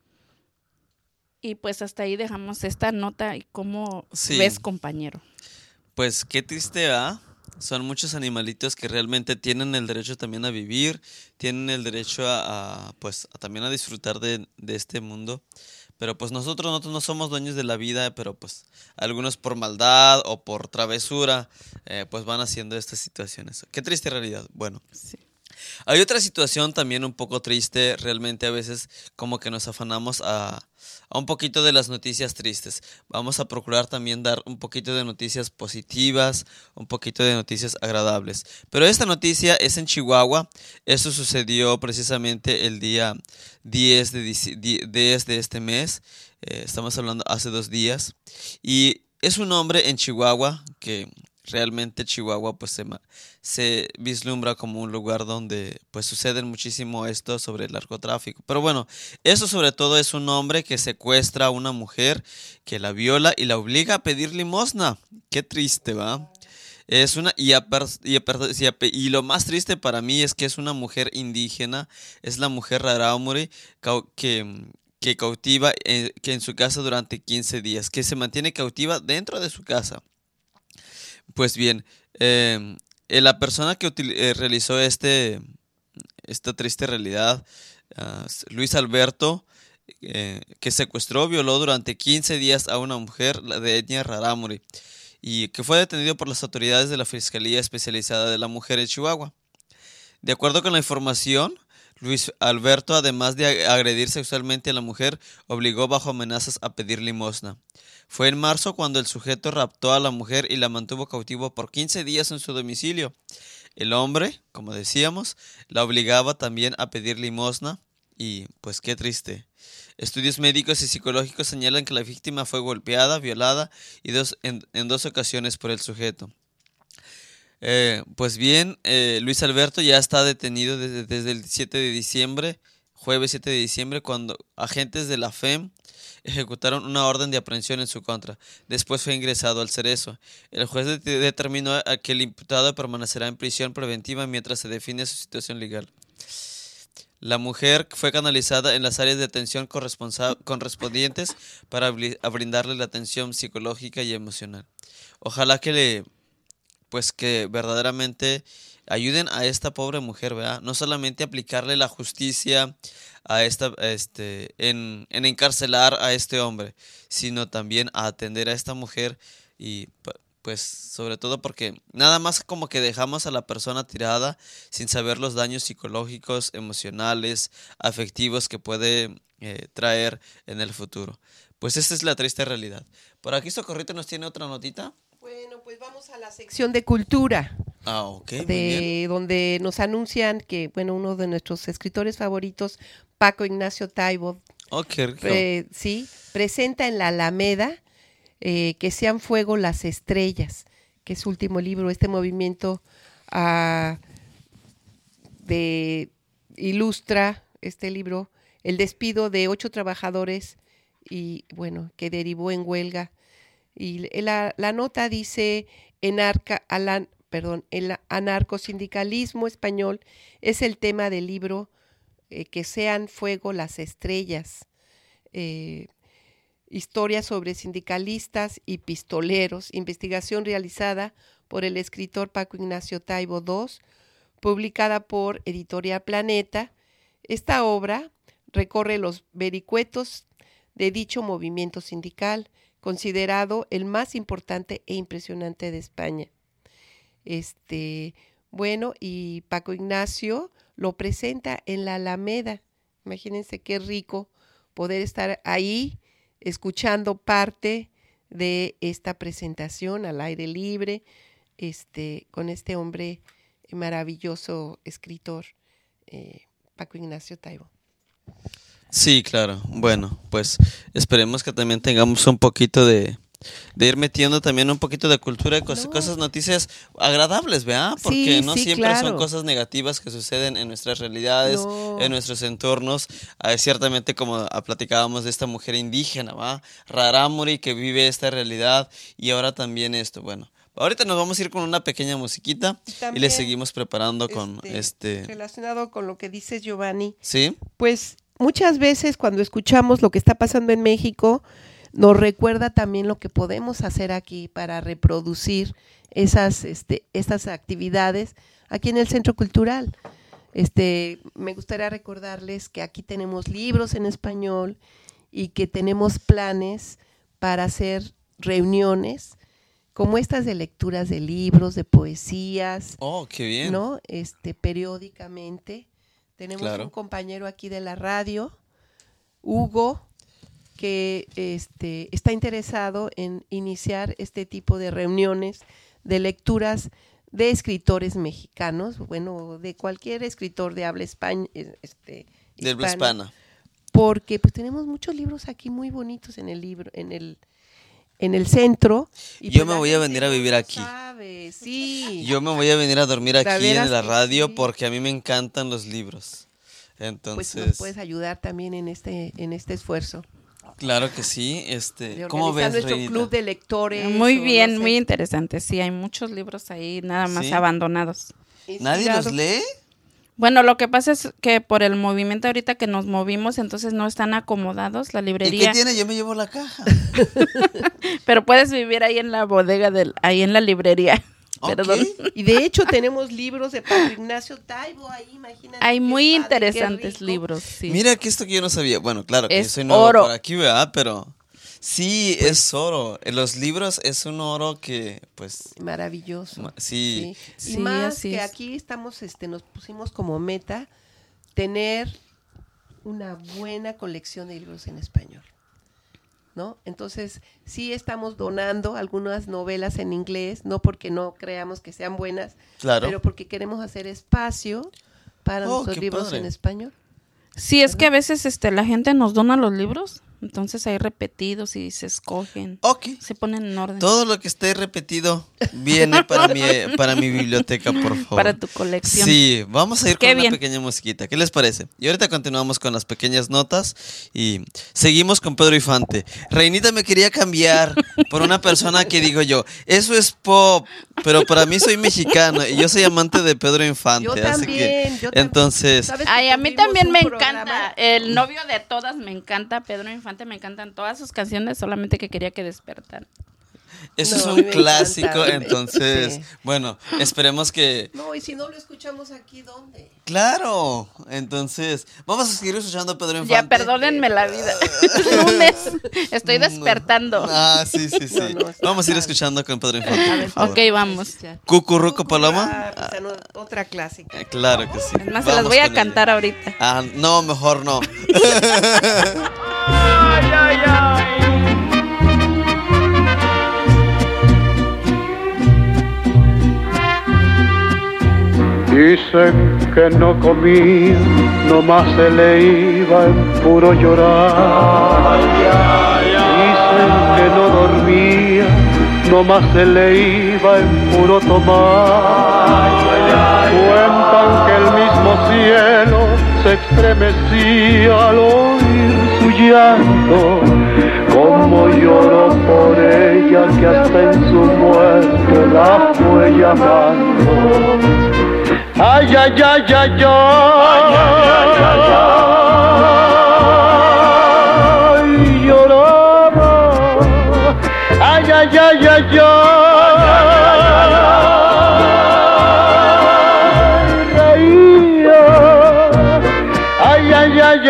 Y pues hasta ahí dejamos esta nota. ¿Y cómo ves, compañero? Pues qué triste, ¿ah? Son muchos animalitos que realmente tienen el derecho también a vivir, tienen el derecho pues también a disfrutar de este mundo. Pero pues nosotros no somos dueños de la vida, pero pues algunos por maldad o por travesura pues van haciendo estas situaciones. Qué triste realidad. Bueno. Sí. Hay otra situación también un poco triste, realmente a veces como que nos afanamos a un poquito de las noticias tristes. Vamos a procurar también dar un poquito de noticias positivas, un poquito de noticias agradables. Pero esta noticia es en Chihuahua. Esto sucedió precisamente el día 10 de este mes. Estamos hablando hace 2 días. Y es un hombre en Chihuahua que... Realmente Chihuahua pues se vislumbra como un lugar donde pues suceden muchísimo esto sobre el narcotráfico. Pero bueno, eso sobre todo es un hombre que secuestra a una mujer, que la viola y la obliga a pedir limosna. Qué triste, ¿va? Es una y lo más triste para mí es que es una mujer indígena, es la mujer rarámuri que cautiva que en su casa durante 15 días, que se mantiene cautiva dentro de su casa. Pues bien, la persona que realizó esta triste realidad, Luis Alberto, que secuestró, violó durante 15 días a una mujer de etnia rarámuri y que fue detenido por las autoridades de la Fiscalía Especializada de la Mujer en Chihuahua. De acuerdo con la información, Luis Alberto, además de agredir sexualmente a la mujer, obligó bajo amenazas a pedir limosna. Fue en marzo cuando el sujeto raptó a la mujer y la mantuvo cautivo por 15 días en su domicilio. El hombre, como decíamos, la obligaba también a pedir limosna y, pues qué triste. Estudios médicos y psicológicos señalan que la víctima fue golpeada, violada y en 2 ocasiones por el sujeto. Pues bien, Luis Alberto ya está detenido desde el 7 de diciembre, jueves 7 de diciembre, cuando agentes de la FEM ejecutaron una orden de aprehensión en su contra. Después fue ingresado al Cerezo. El juez determinó que el imputado permanecerá en prisión preventiva mientras se define su situación legal. La mujer fue canalizada en las áreas de atención correspondientes para brindarle la atención psicológica y emocional. Ojalá que verdaderamente ayuden a esta pobre mujer, ¿verdad? No solamente aplicarle la justicia en encarcelar a este hombre, sino también a atender a esta mujer y pues sobre todo porque nada más como que dejamos a la persona tirada sin saber los daños psicológicos, emocionales, afectivos que puede traer en el futuro. Pues esa es la triste realidad. Por aquí Socorrito nos tiene otra notita. Bueno, pues vamos a la sección de cultura. Ah, ok, muy bien. Donde nos anuncian que, bueno, uno de nuestros escritores favoritos, Paco Ignacio Taibo, Oh, qué rico. sí, presenta en la Alameda Que sean fuego las estrellas, que es su último libro. Este movimiento ilustra este libro el despido de 8 trabajadores y bueno, que derivó en huelga. Y la nota dice el anarcosindicalismo español es el tema del libro Que sean fuego las estrellas. Historia sobre sindicalistas y pistoleros, investigación realizada por el escritor Paco Ignacio Taibo II, publicada por Editorial Planeta. Esta obra recorre los vericuetos de dicho movimiento sindical, considerado el más importante e impresionante de España. Bueno, y Paco Ignacio lo presenta en la Alameda. Imagínense qué rico poder estar ahí escuchando parte de esta presentación al aire libre, con este hombre maravilloso escritor, Paco Ignacio Taibo. Sí, claro. Bueno, pues esperemos que también tengamos un poquito de ir metiendo también un poquito de cultura, cosas, noticias agradables, ¿verdad? Porque no siempre son cosas negativas que suceden en nuestras realidades, en nuestros entornos. Ciertamente, como platicábamos de esta mujer indígena, ¿va? Rarámuri, que vive esta realidad, y ahora también esto. Bueno, ahorita nos vamos a ir con una pequeña musiquita y le seguimos preparando con relacionado con lo que dices, Giovanni. Sí. Pues muchas veces cuando escuchamos lo que está pasando en México, nos recuerda también lo que podemos hacer aquí para reproducir estas actividades aquí en el Centro Cultural. Me gustaría recordarles que aquí tenemos libros en español y que tenemos planes para hacer reuniones como estas de lecturas de libros, de poesías. Oh, qué bien. ¿No? Periódicamente. Tenemos un compañero aquí de la radio, Hugo, que está interesado en iniciar este tipo de reuniones de lecturas de escritores mexicanos, bueno, de cualquier escritor de habla de habla hispana. Porque pues tenemos muchos libros aquí muy bonitos en el centro. Y yo me voy a venir a vivir aquí. Sabe, sí. Yo me voy a venir a dormir aquí en la radio porque a mí me encantan los libros. Entonces, pues nos puedes ayudar también en este esfuerzo. Claro que sí. ¿Cómo ves, nuestro Reinita? club de lectores. Muy bien, muy interesante. Sí, hay muchos libros ahí nada más abandonados. ¿Nadie los lee? Bueno, lo que pasa es que por el movimiento ahorita que nos movimos, entonces no están acomodados la librería. ¿Y qué tiene? Yo me llevo la caja. Pero puedes vivir ahí en la bodega, ahí en la librería. Okay. Y de hecho tenemos libros de Paco Ignacio Taibo ahí, imagínate. Hay muy interesantes libros, sí. Mira que esto que yo no sabía. Bueno, claro que es yo soy nuevo oro. por aquí, ¿verdad? Pero sí, es oro. En los libros es un oro que, pues... Maravilloso. Sí. Y más que aquí estamos, nos pusimos como meta tener una buena colección de libros en español, ¿no? Entonces, sí estamos donando algunas novelas en inglés, no porque no creamos que sean buenas, pero porque queremos hacer espacio para nuestros libros en español. Sí, es que a veces la gente nos dona los libros, entonces hay repetidos y se escogen. Se ponen en orden. Todo lo que esté repetido viene para mi biblioteca, por favor. Para tu colección. Sí, vamos a ir con una pequeña musiquita. ¿Qué les parece? Y ahorita continuamos con las pequeñas notas y seguimos con Pedro Infante. Reinita me quería cambiar por una persona que digo yo, eso es pop, pero para mí soy mexicano y yo soy amante de Pedro Infante. Yo también. Entonces... Ay, a mí también me encanta. El novio de todas me encanta, Pedro Infante, me encantan todas sus canciones, solamente que quería que despertaran. Eso No, es a un mí me clásico, encanta. entonces, Sí. bueno, esperemos que... No, y si no lo escuchamos aquí, ¿dónde? Claro, entonces, vamos a seguir escuchando a Pedro Infante. Ya, perdónenme la vida. Lunes, estoy despertando. Sí. No, está Vamos a ir padre. escuchando con Pedro Infante. A ver, por favor. Ok, vamos. Cucurruco Paloma. Ah, pues, otra clásica. Claro que sí. Es más, se las Vamos voy a con ella. cantar ahorita. No, mejor no. Ay, ay, ay. Dicen que no comía, nomás se le iba en puro llorar. Dicen que no dormía, nomás se le iba en puro tomar. Cuentan que el mismo cielo se estremecía al oír su llanto. Como lloró por ella, que hasta en su muerte la fue llamando. Ay, ay, ay, ay, ay, ay, lloraba. Ay, ay, ay, ay, ay, reía. Ay, ay, ay, ay,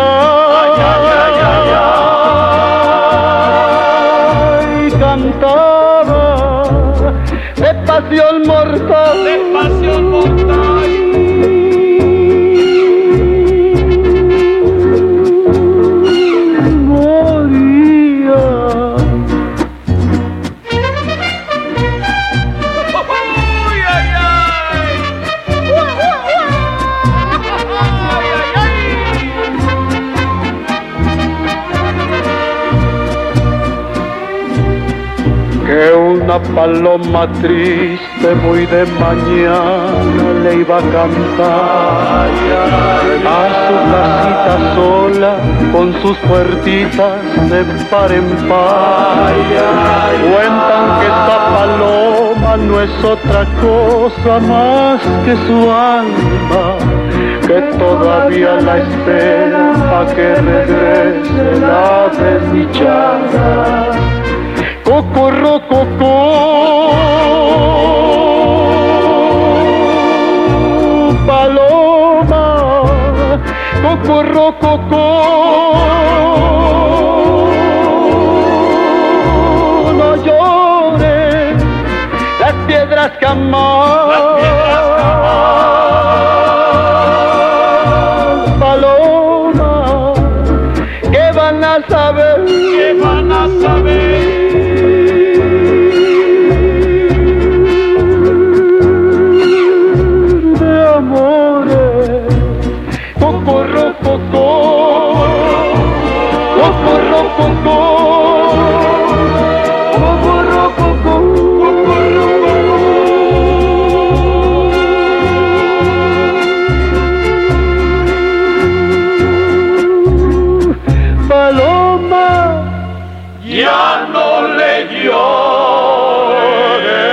ay, cantaba de pasión mortal. De pasión mortal. Moría. Uy, ay, ay. Ay, ay, ay. Que una paloma triste muy de mañana le iba a cantar a su casita sola con sus puertitas de par en par. Cuentan que esta paloma no es otra cosa más que su alma, que todavía la espera a que regrese la desdichada. Cocorrococó, paloma, cocorrococó, no llores, las piedras jamás, paloma, ¿qué van a saber? ¿Qué van a saber? Paloma, ya no le llores.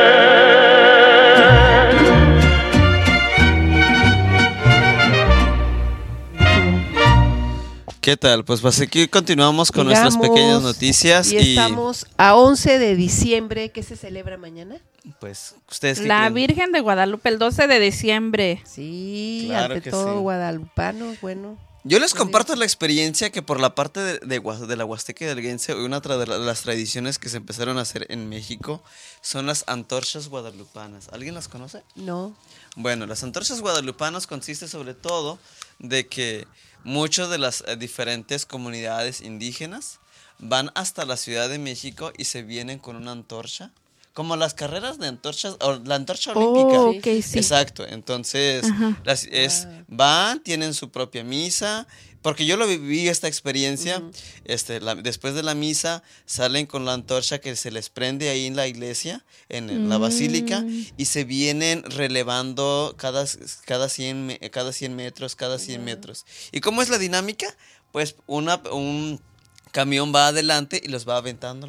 ¿Qué tal? Pues aquí continuamos con nuestras Llegamos pequeñas noticias y estamos a 11 de diciembre. ¿Qué se celebra mañana? pues ustedes qué La creen? Virgen de Guadalupe, el 12 de diciembre. Sí, Claro ante que todo sí. guadalupanos, bueno. Yo les comparto la experiencia que por la parte de la Huasteca Hidalguense, una de las tradiciones que se empezaron a hacer en México son las antorchas guadalupanas. ¿Alguien las conoce? No. Bueno, las antorchas guadalupanas consiste sobre todo de que muchas de las diferentes comunidades indígenas van hasta la Ciudad de México y se vienen con una antorcha, como las carreras de antorchas, o la antorcha olímpica. Oh, ok, sí. Exacto, entonces van, tienen su propia misa, porque yo lo viví esta experiencia, después de la misa salen con la antorcha que se les prende ahí en la iglesia, en la basílica, y se vienen relevando cada 100 metros, cada 100 metros. ¿Y cómo es la dinámica? Pues un camión va adelante y los va aventando,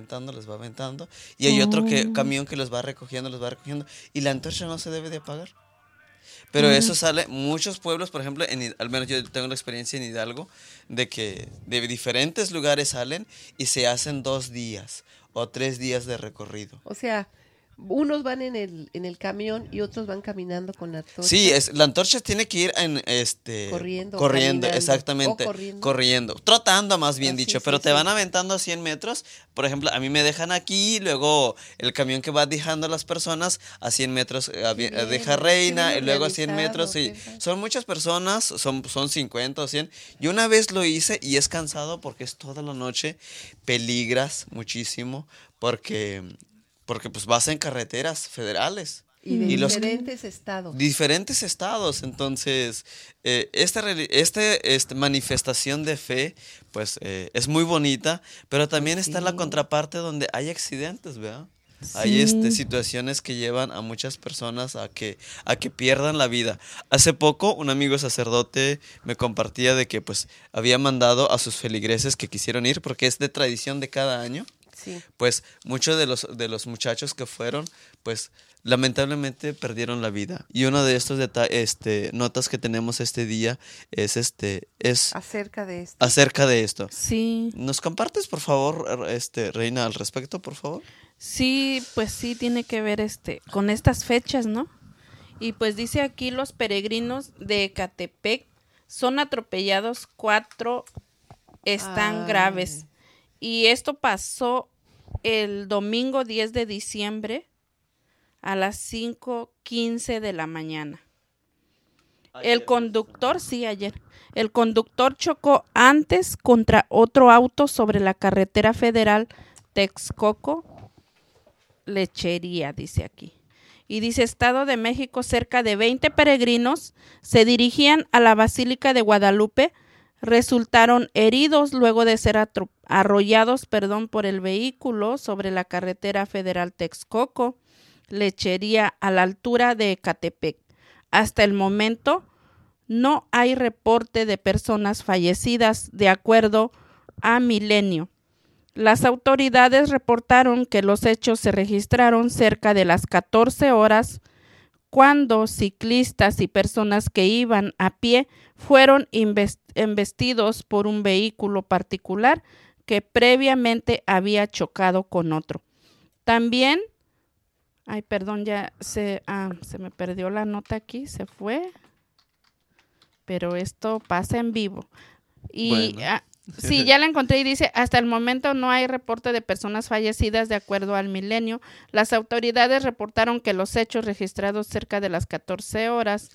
y hay otro camión que los va recogiendo, y la antorcha no se debe de apagar. Pero eso sale, muchos pueblos, por ejemplo, al menos yo tengo la experiencia en Hidalgo, de que de diferentes lugares salen y se hacen 2 días o 3 días de recorrido. O sea, unos van en el camión y otros van caminando con la antorcha. Sí, la antorcha tiene que ir corriendo, exactamente, corriendo, trotando más bien dicho, pero te van aventando a 100 metros. Por ejemplo, a mí me dejan aquí, luego el camión que va dejando a las personas a 100 metros deja Reina, y luego a 100 metros, sí. Son muchas personas, son 50 o 100. Yo una vez lo hice y es cansado porque es toda la noche, peligras muchísimo porque pues vas en carreteras federales. Y de diferentes estados. Diferentes estados. Entonces, esta manifestación de fe, pues, es muy bonita, pero también está la contraparte donde hay accidentes, ¿verdad? Sí. Hay situaciones que llevan a muchas personas a que pierdan la vida. Hace poco un amigo sacerdote me compartía de que pues había mandado a sus feligreses que quisieron ir, porque es de tradición de cada año. Sí. Pues muchos de los muchachos que fueron, pues lamentablemente perdieron la vida. Y uno de estos notas que tenemos este día es acerca de esto. Sí. ¿Nos compartes, por favor, Reina, al respecto, por favor? Sí, pues sí tiene que ver con estas fechas, ¿no? Y pues dice aquí: los peregrinos de Ecatepec son atropellados, 4 están graves. Y esto pasó el domingo 10 de diciembre a las 5:15 de la mañana. El conductor chocó antes contra otro auto sobre la carretera federal Texcoco-Lechería, dice aquí. Y dice: Estado de México, cerca de 20 peregrinos se dirigían a la Basílica de Guadalupe. Resultaron heridos luego de ser arrollados por el vehículo sobre la carretera federal Texcoco, Lechería, a la altura de Ecatepec. Hasta el momento no hay reporte de personas fallecidas, de acuerdo a Milenio. Las autoridades reportaron que los hechos se registraron cerca de las 14 horas, cuando ciclistas y personas que iban a pie fueron embestidos por un vehículo particular que previamente había chocado con otro. También, se me perdió la nota aquí, se fue, pero esto pasa en vivo. Y bueno. Sí, ya la encontré y dice: hasta el momento no hay reporte de personas fallecidas, de acuerdo al Milenio. Las autoridades reportaron que los hechos registrados cerca de las 14 horas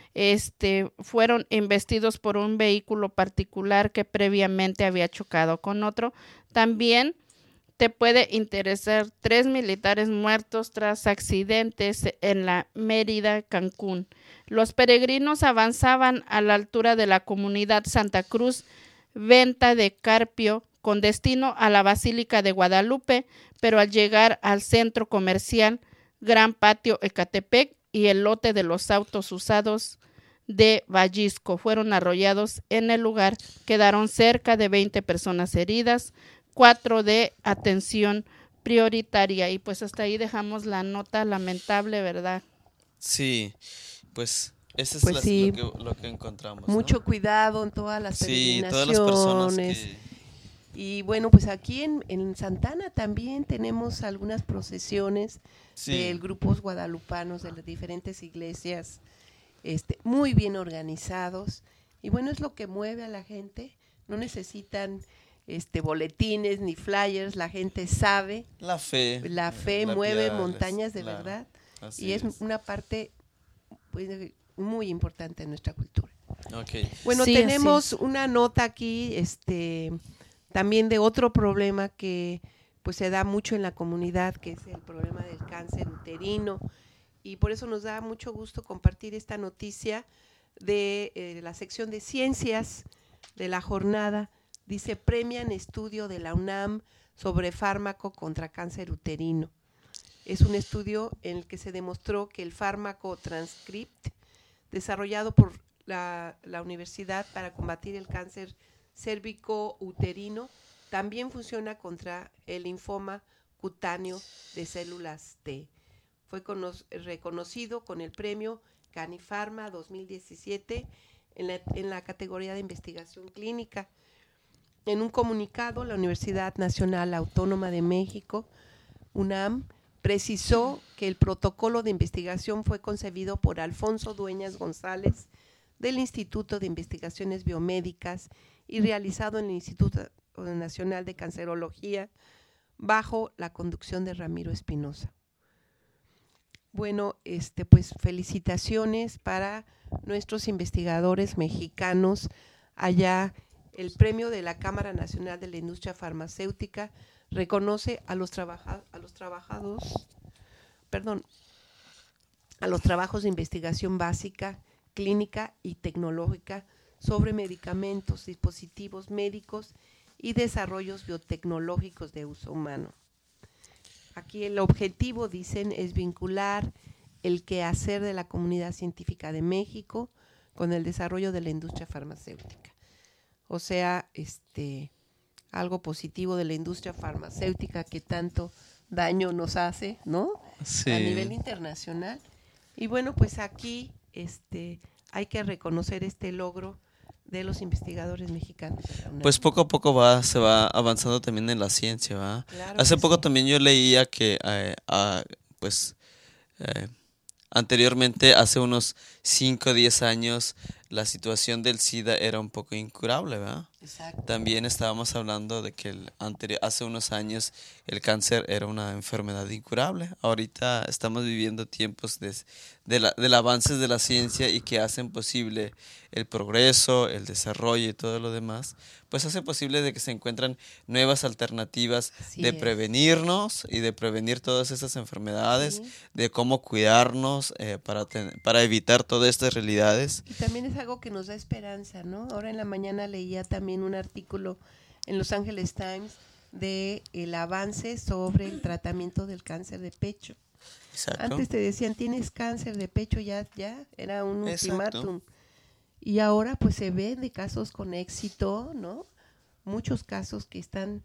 fueron embestidos por un vehículo particular que previamente había chocado con otro. También te puede interesar: 3 militares muertos tras accidentes en la Mérida, Cancún. Los peregrinos avanzaban a la altura de la comunidad Santa Cruz, Venta de Carpio, con destino a la Basílica de Guadalupe, pero al llegar al centro comercial Gran Patio Ecatepec y el lote de los autos usados de Vallisco fueron arrollados en el lugar. Quedaron cerca de 20 personas heridas, 4 de atención prioritaria. Y pues hasta ahí dejamos la nota lamentable, ¿verdad? Sí, pues eso es lo que encontramos. Mucho, ¿no? Cuidado en todas las peregrinaciones. Sí, todas las personas que... Y bueno, pues aquí en Santana también tenemos algunas procesiones de grupos guadalupanos de las diferentes iglesias, muy bien organizados. Y bueno, es lo que mueve a la gente. No necesitan boletines ni flyers, la gente sabe. La fe mueve montañas de verdad. Y es una parte, pues, muy importante en nuestra cultura. Okay. Bueno, tenemos una nota aquí, también de otro problema que pues se da mucho en la comunidad, que es el problema del cáncer uterino, y por eso nos da mucho gusto compartir esta noticia de la sección de ciencias de la jornada. Dice: premian estudio de la UNAM sobre fármaco contra cáncer uterino. Es un estudio en el que se demostró que el fármaco Transcript, desarrollado por la universidad para combatir el cáncer cérvico-uterino, también funciona contra el linfoma cutáneo de células T. Fue reconocido con el premio Canifarma 2017 en la categoría de investigación clínica. En un comunicado, la Universidad Nacional Autónoma de México, UNAM, precisó que el protocolo de investigación fue concebido por Alfonso Dueñas González del Instituto de Investigaciones Biomédicas y realizado en el Instituto Nacional de Cancerología bajo la conducción de Ramiro Espinosa. Bueno, pues felicitaciones para nuestros investigadores mexicanos allá. El premio de la Cámara Nacional de la Industria Farmacéutica reconoce a los trabajos de investigación básica, clínica y tecnológica sobre medicamentos, dispositivos médicos y desarrollos biotecnológicos de uso humano. Aquí el objetivo, dicen, es vincular el quehacer de la comunidad científica de México con el desarrollo de la industria farmacéutica. O sea, algo positivo de la industria farmacéutica que tanto daño nos hace, ¿no? Sí. A nivel internacional. Y bueno, pues aquí hay que reconocer este logro de los investigadores mexicanos. Pues poco a poco se va avanzando también en la ciencia, ¿va? Claro Hace que poco sí. también yo leía que anteriormente, hace unos 5 o 10 años, la situación del SIDA era un poco incurable, ¿verdad? Exacto. También estábamos hablando de que hace unos años el cáncer era una enfermedad incurable. Ahorita estamos viviendo tiempos del avance de la ciencia y que hacen posible el progreso, el desarrollo y todo lo demás. Pues hace posible de que se encuentran nuevas alternativas Así de es. prevenirnos y de prevenir todas esas enfermedades, Sí. de cómo cuidarnos para evitar todas estas realidades. Y también es algo que nos da esperanza, ¿no? Ahora en la mañana leía también un artículo en Los Angeles Times de el avance sobre el tratamiento del cáncer de pecho. Exacto. Antes te decían, tienes cáncer de pecho, ya era un Exacto. ultimátum. Y ahora pues se ve de casos con éxito, ¿no? Muchos casos que están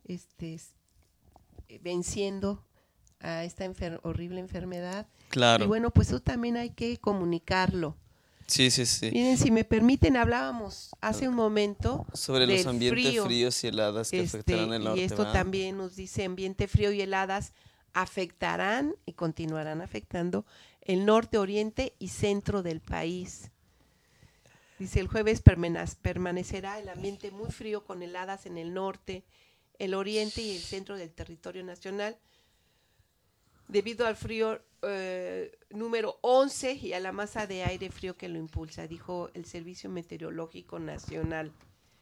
venciendo a esta horrible enfermedad. Claro. Y bueno, pues eso también hay que comunicarlo. Sí, sí, sí. Miren, si me permiten, hablábamos hace un momento Sobre los del ambientes frío, fríos y heladas que afectarán el norte. y esto ¿va? también nos dice ambiente frío y heladas afectarán y continuarán afectando el norte, oriente y centro del país. Dice, el jueves permanecerá el ambiente muy frío con heladas en el norte, el oriente y el centro del territorio nacional, debido al frío número 11 y a la masa de aire frío que lo impulsa, dijo el Servicio Meteorológico Nacional.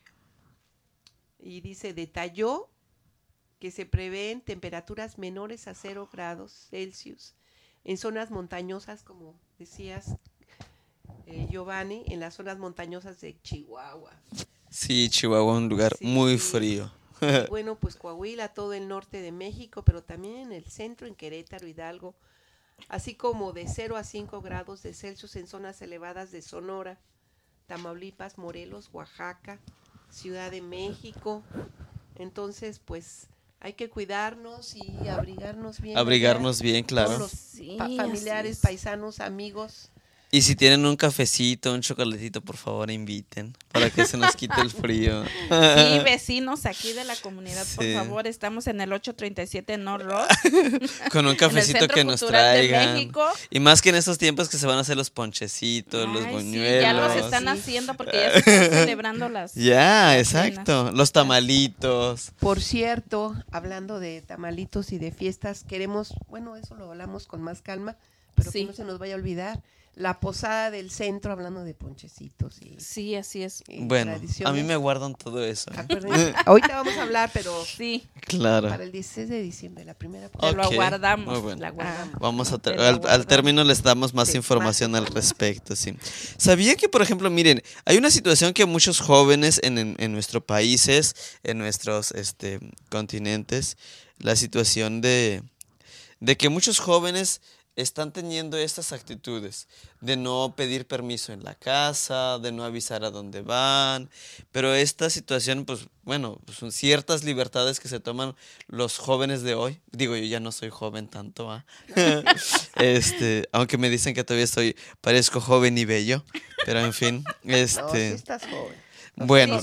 Y dice, detalló que se prevén temperaturas menores a 0 grados Celsius en zonas montañosas, como decías, Giovanni, en las zonas montañosas de Chihuahua. Sí, Chihuahua, un lugar Sí. muy frío. Y bueno, pues Coahuila, todo el norte de México, pero también en el centro, en Querétaro, Hidalgo, así como de 0 a 5 grados de Celsius en zonas elevadas de Sonora, Tamaulipas, Morelos, Oaxaca, Ciudad de México. Entonces, pues hay que cuidarnos y abrigarnos bien. Abrigarnos bien, claro. Todos los Sí, familiares, así es. paisanos, amigos. Y si tienen un cafecito, un chocolatito, por favor inviten para que se nos quite el frío. Sí, vecinos aquí de la comunidad, por Sí. favor, estamos en el 837 North Road. Con un cafecito Centro que nos Cultural de traigan. México. Y más que en estos tiempos que se van a hacer los ponchecitos, los Ay, sí, buñuelos. ya los están Sí. haciendo porque ya se están celebrando las... Ya, las exacto. Los tamalitos. Por cierto, hablando de tamalitos y de fiestas, queremos, bueno, eso lo hablamos con más calma, pero Sí. que no se nos vaya a olvidar, la posada del centro, hablando de ponchecitos y, Sí, así es. y Bueno, tradiciones. a mí me guardan todo eso. Acuérdense, ahorita vamos a hablar, pero Sí, Claro. para el 16 de diciembre, la primera te posada. lo Ok, aguardamos. muy bueno. La guardamos. Vamos Te lo al guardamos. término les damos más Sí, información más al respecto, sí. ¿Sabía que, por ejemplo, miren, hay una situación que muchos jóvenes en nuestros países, en nuestros continentes, la situación de que muchos jóvenes están teniendo estas actitudes de no pedir permiso en la casa, de no avisar a dónde van, pero esta situación, pues bueno, pues son ciertas libertades que se toman los jóvenes de hoy. Digo, yo ya no soy joven tanto, ¿va? Aunque me dicen que todavía parezco joven y bello, pero en fin, No, sí estás joven. Bueno, Sí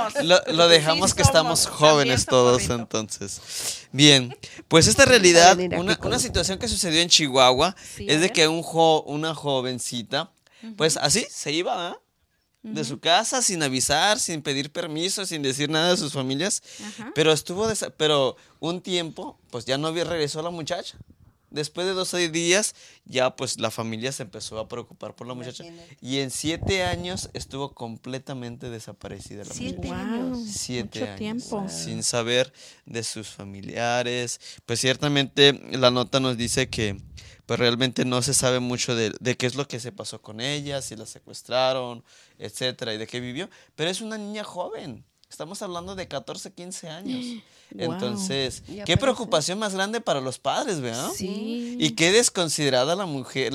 lo dejamos Sí que estamos somos. jóvenes También todos socorrito. entonces. Bien, pues esta realidad, venir aquí una con- situación que sucedió en Chihuahua Sí, es a de ver. que una jovencita, pues así se iba, ¿ah? De su casa sin avisar, sin pedir permiso, sin decir nada de sus familias, Ajá. pero pero un tiempo, pues ya no regresó la muchacha. Después de 12 días, ya pues la familia se empezó a preocupar por la muchacha. Imagínate. Y en 7 años estuvo completamente desaparecida la muchacha. 7 Wow. años. 7 Mucho años, tiempo. sin saber de sus familiares. Pues ciertamente la nota nos dice que pues realmente no se sabe mucho de qué es lo que se pasó con ella, si la secuestraron, etcétera, y de qué vivió. Pero es una niña joven. Estamos hablando de 14, 15 años. Wow. Entonces, Y qué aparece- preocupación más grande para los padres, ¿verdad? Sí. Y qué desconsiderada la mujer.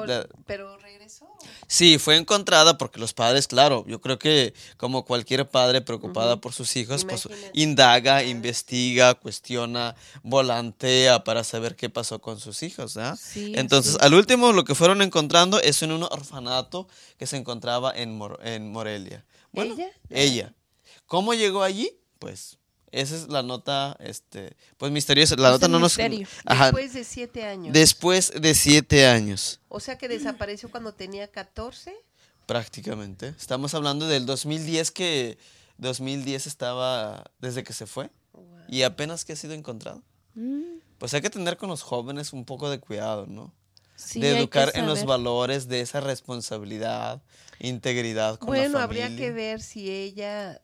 Pero regresó. Sí, fue encontrada porque los padres, claro, yo creo que como cualquier padre preocupada por sus hijos, pues Imagínate. indaga, investiga, cuestiona, volantea para saber qué pasó con sus hijos, ¿verdad? Sí, Entonces, así al último lo que fueron encontrando es en un orfanato que se encontraba en Morelia. Bueno, ¿Ella? ella. ¿Cómo llegó allí? Pues esa es la nota, pues misteriosa. La Es nota el no nos... misterio. Ajá, Después de 7 años. después de 7 años. O sea que desapareció cuando tenía 14. Prácticamente. Estamos hablando del 2010 que 2010 estaba desde que se fue y apenas que ha sido encontrado. Pues hay que tener con los jóvenes un poco de cuidado, ¿no? Sí, de hay que educar en los saber. valores de esa responsabilidad, integridad con la Bueno, familia. habría que ver si ella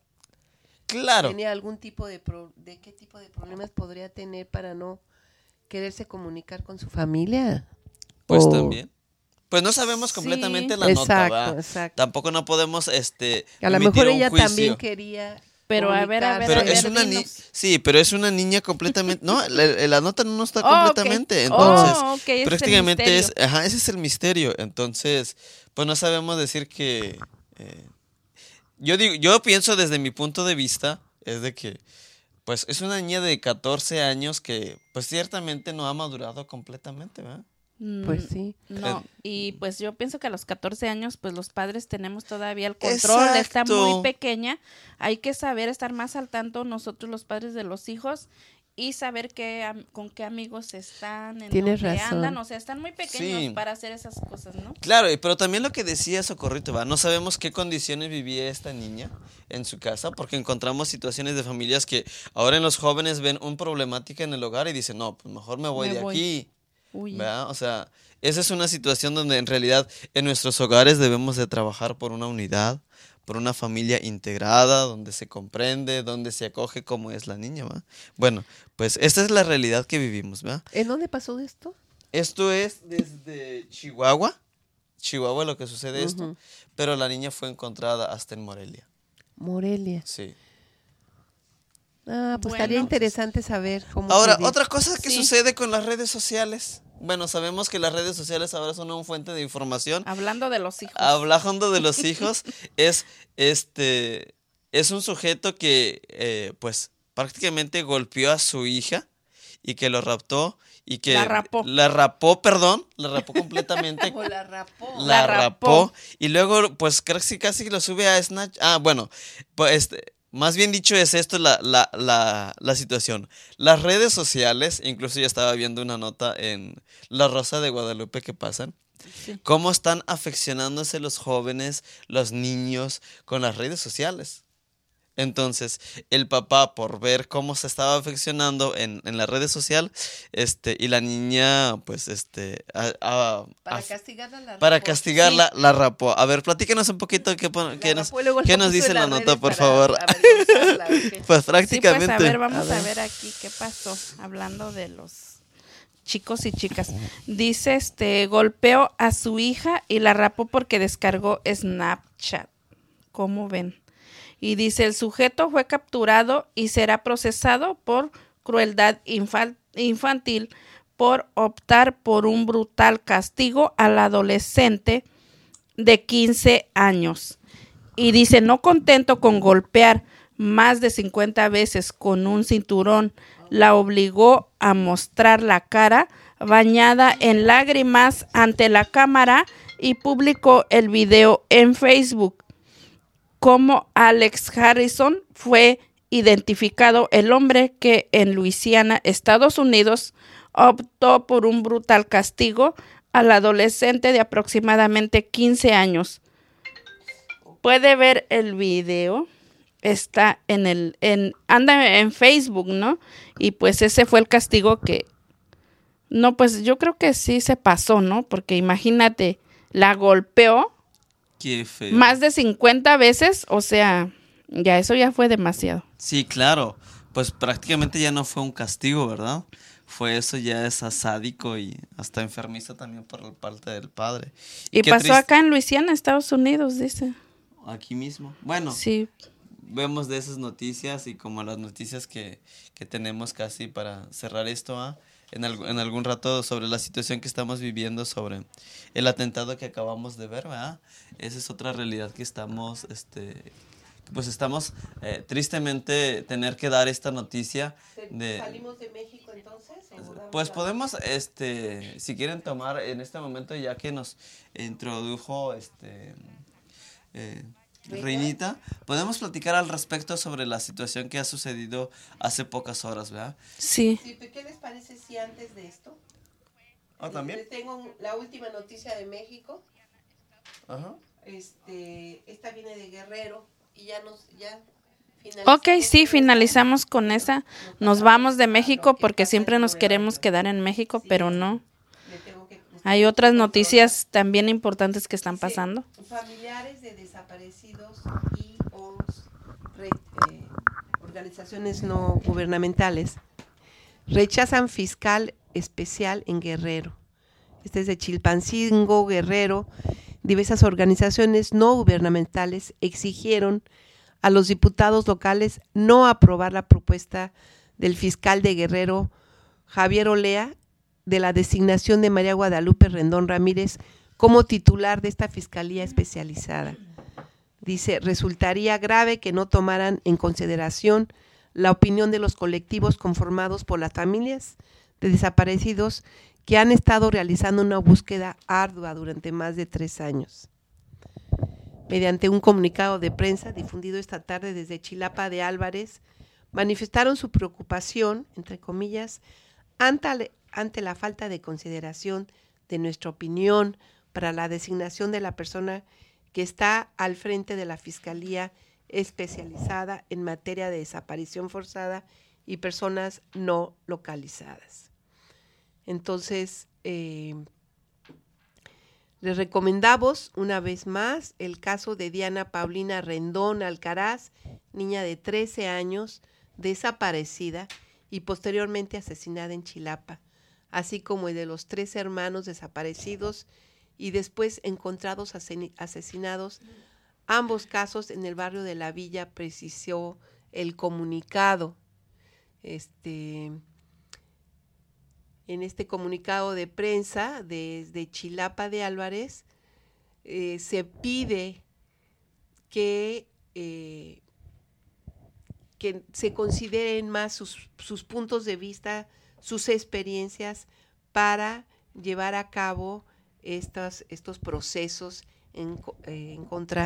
Claro, tenía algún tipo de qué tipo de problemas podría tener para no quererse comunicar con su familia. pues O- también. Pues no sabemos Sí. completamente la nota, Exacto, ¿va? exacto. Tampoco no podemos A lo emitir mejor un ella juicio. también quería. Pero a ver, Pero a ver, es una niña, dinos. sí, pero es una niña completamente, no, la nota no está Oh, ok. completamente, entonces Oh, ok, ese es el prácticamente misterio. ajá, ese es el misterio, entonces, pues no sabemos decir que, yo pienso desde mi punto de vista, es de que, pues es una niña de 14 años que, pues ciertamente no ha madurado completamente, ¿verdad? Pues sí. No, y pues yo pienso que a los 14 años, pues los padres tenemos todavía el control, está Exacto. muy pequeña, hay que saber estar más al tanto nosotros los padres de los hijos y saber con qué amigos están, en Tienes dónde razón. andan, o sea, están muy pequeños Sí. para hacer esas cosas, ¿no? Claro, pero también lo que decía Socorrito, ¿va? No sabemos qué condiciones vivía esta niña en su casa, porque encontramos situaciones de familias que ahora en los jóvenes ven una problemática en el hogar y dicen, no, pues mejor me voy Me de voy. aquí, Uy, ¿verdad? O sea, esa es una situación donde en realidad en nuestros hogares debemos de trabajar por una unidad, por una familia integrada, donde se comprende, donde se acoge como es la niña, ¿va? Bueno, pues esta es la realidad que vivimos, ¿va? ¿En dónde pasó esto? Esto es desde Chihuahua lo que sucede esto, Ujú. pero la niña fue encontrada hasta en Morelia, Morelia. sí. Ah, pues Bueno. estaría interesante saber cómo. Ahora, se ve. otra cosa que Sí. sucede con las redes sociales, bueno, sabemos que las redes sociales ahora son una fuente de información, hablando de los hijos. hablando de los hijos, es un sujeto que pues prácticamente golpeó a su hija y que lo raptó y que La rapó. la rapó completamente. O la rapó. La La rapó. rapó y luego pues casi lo sube a Snatch. Ah, bueno, pues más bien dicho es esto la situación. Las redes sociales, incluso ya estaba viendo una nota en La Rosa de Guadalupe que pasan, Sí. cómo están afeccionándose los jóvenes, los niños con las redes sociales. Entonces, el papá, por ver cómo se estaba afeccionando en la red social, y la niña, pues, Para castigarla la para rapó. castigarla, la rapó. A ver, platícanos un poquito qué La nos, rapó y luego la qué nos puso dice en la las nota, redes por para favor. avergonzarla, ¿o qué? Pues Sí, prácticamente. pues a ver, vamos A a ver. ver aquí qué pasó, hablando de los chicos y chicas. Dice, golpeó a su hija y la rapó porque descargó Snapchat. ¿Cómo ven? Y dice, el sujeto fue capturado y será procesado por crueldad infantil por optar por un brutal castigo al adolescente de 15 años. Y dice, no contento con golpear más de 50 veces con un cinturón, la obligó a mostrar la cara bañada en lágrimas ante la cámara y publicó el video en Facebook. como Alex Harrison, fue identificado el hombre que en Luisiana, Estados Unidos, optó por un brutal castigo al adolescente de aproximadamente 15 años. Puede ver el video, está anda en Facebook, ¿no? Y pues ese fue el castigo que, no, pues yo creo que sí se pasó, ¿no? Porque imagínate, la golpeó Qué feo. más de 50 veces, o sea, ya eso ya fue demasiado. Sí, claro. Pues prácticamente ya no fue un castigo, ¿verdad? Fue eso, ya es sádico y hasta enfermizo también por parte del padre. Y qué pasó triste. acá en Luisiana, Estados Unidos, dice. Aquí mismo. Bueno, Sí, vemos de esas noticias y como las noticias que tenemos casi para cerrar esto, en algún rato sobre la situación que estamos viviendo, sobre el atentado que acabamos de ver, ¿verdad? Esa es otra realidad que estamos, pues estamos tristemente tener que dar esta noticia. ¿Salimos de México entonces? Pues podemos, si quieren tomar en este momento, ya que nos introdujo Reinita, podemos platicar al respecto sobre la situación que ha sucedido hace pocas horas, ¿verdad? sí. Sí, ¿qué les parece si antes de esto? ¿También? Les tengo la última noticia de México. Ajá. Esta viene de Guerrero y ya finalizamos. Ok, sí, finalizamos con esa. Nos vamos de México porque siempre nos queremos quedar en México, pero no. Hay otras noticias también importantes que están pasando. Familiares de desaparecidos y organizaciones no gubernamentales rechazan fiscal especial en Guerrero. Este es de Chilpancingo, Guerrero. Diversas organizaciones no gubernamentales exigieron a los diputados locales no aprobar la propuesta del fiscal de Guerrero, Javier Olea, de la designación de María Guadalupe Rendón Ramírez como titular de esta fiscalía especializada. Dice, resultaría grave que no tomaran en consideración la opinión de los colectivos conformados por las familias de desaparecidos que han estado realizando una búsqueda ardua durante más de 3 años. Mediante un comunicado de prensa difundido esta tarde desde Chilapa de Álvarez, manifestaron su preocupación, entre comillas, ante la falta de consideración de nuestra opinión para la designación de la persona que está al frente de la Fiscalía especializada en materia de desaparición forzada y personas no localizadas. Entonces, les recomendamos una vez más el caso de Diana Paulina Rendón Alcaraz, niña de 13 años, desaparecida y posteriormente asesinada en Chilapa, así como el de los 3 hermanos desaparecidos y después encontrados asesinados, ambos casos en el barrio de La Villa, precisó el comunicado. En este comunicado de prensa desde Chilapa de Álvarez, se pide que se consideren más sus puntos de vista, sus experiencias para llevar a cabo estos procesos en contra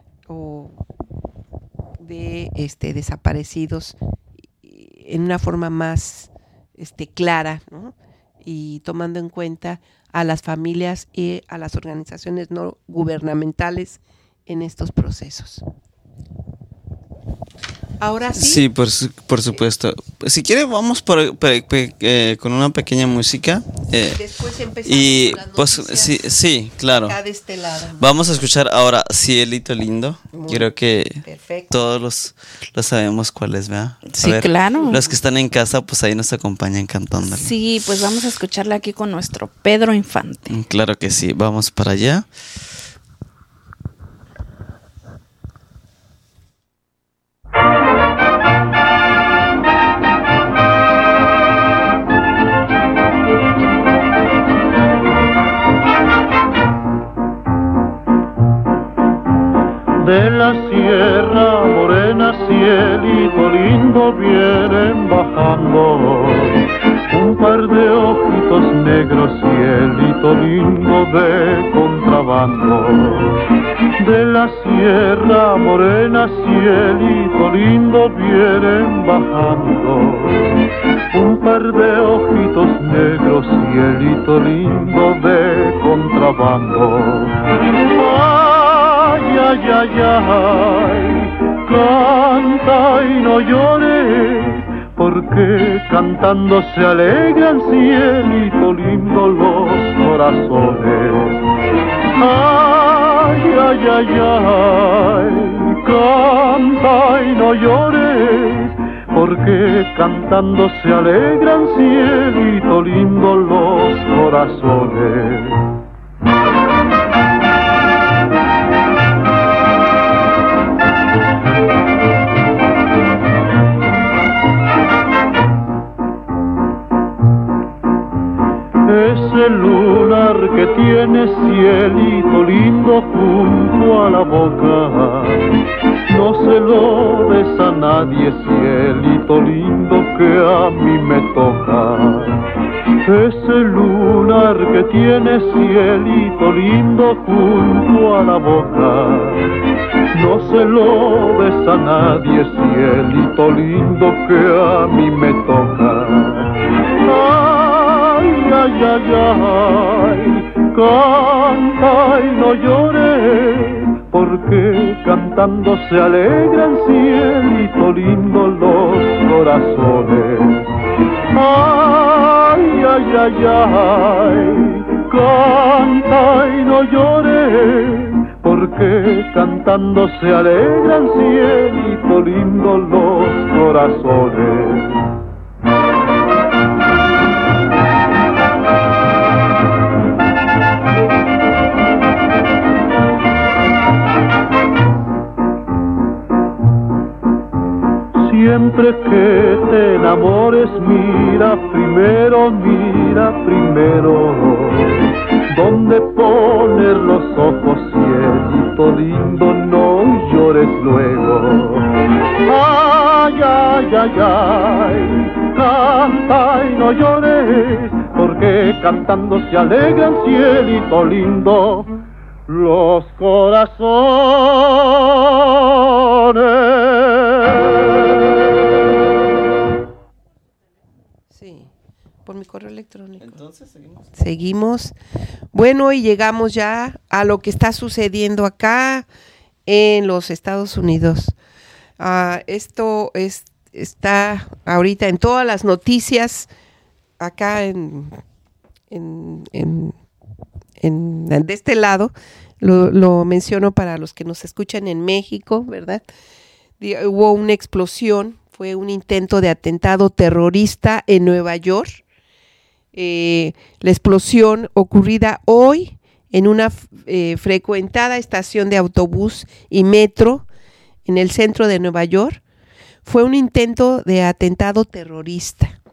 de desaparecidos en una forma más clara, ¿no? Y tomando en cuenta a las familias y a las organizaciones no gubernamentales en estos procesos. Ahora sí. Sí, por supuesto. Si quiere, vamos con una pequeña música. Después empezamos y con las pues noticias sí, claro. acá de este lado, ¿no? Vamos a escuchar ahora Cielito Lindo. Creo que perfecto. todos lo sabemos cuál es, ¿verdad? Sí, claro. Los que están en casa, pues ahí nos acompañan cantándola. Sí, pues vamos a escucharla aquí con nuestro Pedro Infante. Claro que sí, vamos para allá. De la Sierra Morena, cielito lindo, vienen bajando un par de ojitos negros, cielito cielito lindo de contrabando. De la Sierra Morena, cielito lindo, vienen bajando un par de ojitos negros, cielito lindo de contrabando. Ay, ay, ay, ay, canta y no llores, porque cantando se alegran, cielito lindo, los corazones. Ay, ay, ay, ay, canta y no llores, porque cantando se alegran, cielito lindo, los corazones. Ese lunar que tiene, cielito lindo, junto a la boca, no se lo des a nadie, cielito lindo, que a mí me toca. Ese lunar que tiene, cielito lindo, junto a la boca, no se lo des a nadie, cielito lindo, que a mí me toca. Ay, ay, ay, ay, canta y no llores, porque cantando se alegran, cielito lindo, los corazones. Ay, ay, ay, ay, canta y no llores, porque cantando se alegran, cielito lindo, los corazones. Siempre que te enamores, mira primero, donde poner los ojos, cielito lindo, no llores luego. Ay, ay, ay, ay, canta y no llores, porque cantando se alegran, cielito lindo, los corazones. Sí, por mi correo electrónico. Entonces, seguimos. Seguimos. Bueno, y llegamos ya a lo que está sucediendo acá en los Estados Unidos. Esto está ahorita en todas las noticias acá de este lado. Lo menciono para los que nos escuchan en México, ¿verdad? Hubo una explosión, fue un intento de atentado terrorista en Nueva York. La explosión ocurrida hoy en una frecuentada estación de autobús y metro en el centro de Nueva York fue un intento de atentado terrorista.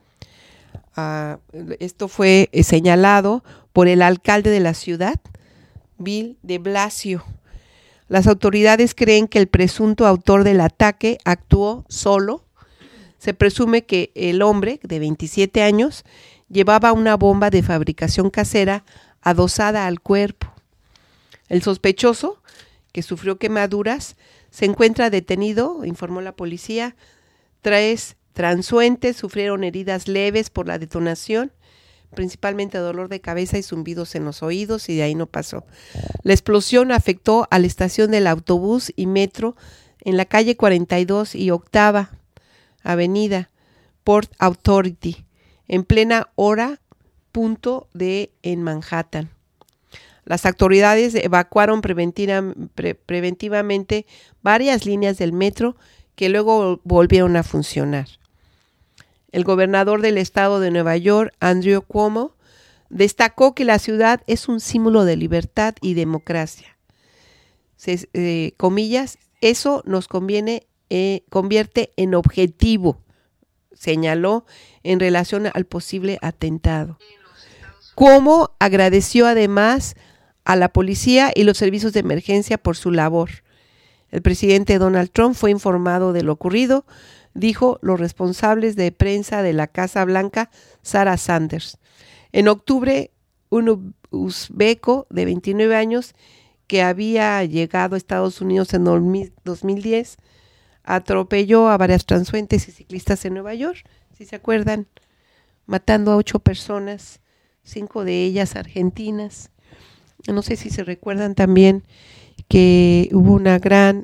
Esto fue señalado por el alcalde de la ciudad, Bill de Blasio. Las autoridades creen que el presunto autor del ataque actuó solo. Se presume que el hombre, de 27 años, llevaba una bomba de fabricación casera adosada al cuerpo. El sospechoso, que sufrió quemaduras, se encuentra detenido, informó la policía. 3 transeúntes sufrieron heridas leves por la detonación, principalmente dolor de cabeza y zumbidos en los oídos, y de ahí no pasó. La explosión afectó a la estación del autobús y metro en la calle 42 y Octava Avenida, Port Authority, en plena hora punto en Manhattan. Las autoridades evacuaron preventivamente varias líneas del metro que luego volvieron a funcionar. El gobernador del estado de Nueva York, Andrew Cuomo, destacó que la ciudad es un símbolo de libertad y democracia. Comillas, eso nos convierte en objetivo, señaló en relación al posible atentado. Cuomo agradeció además a la policía y los servicios de emergencia por su labor. El presidente Donald Trump fue informado de lo ocurrido, dijo los responsables de prensa de la Casa Blanca, Sarah Sanders. En octubre un uzbeco de 29 años que había llegado a Estados Unidos en 2010, atropelló a varias transeúntes y ciclistas en Nueva York, si se acuerdan, matando a 8 personas, 5 de ellas argentinas. No sé si se recuerdan también que hubo una gran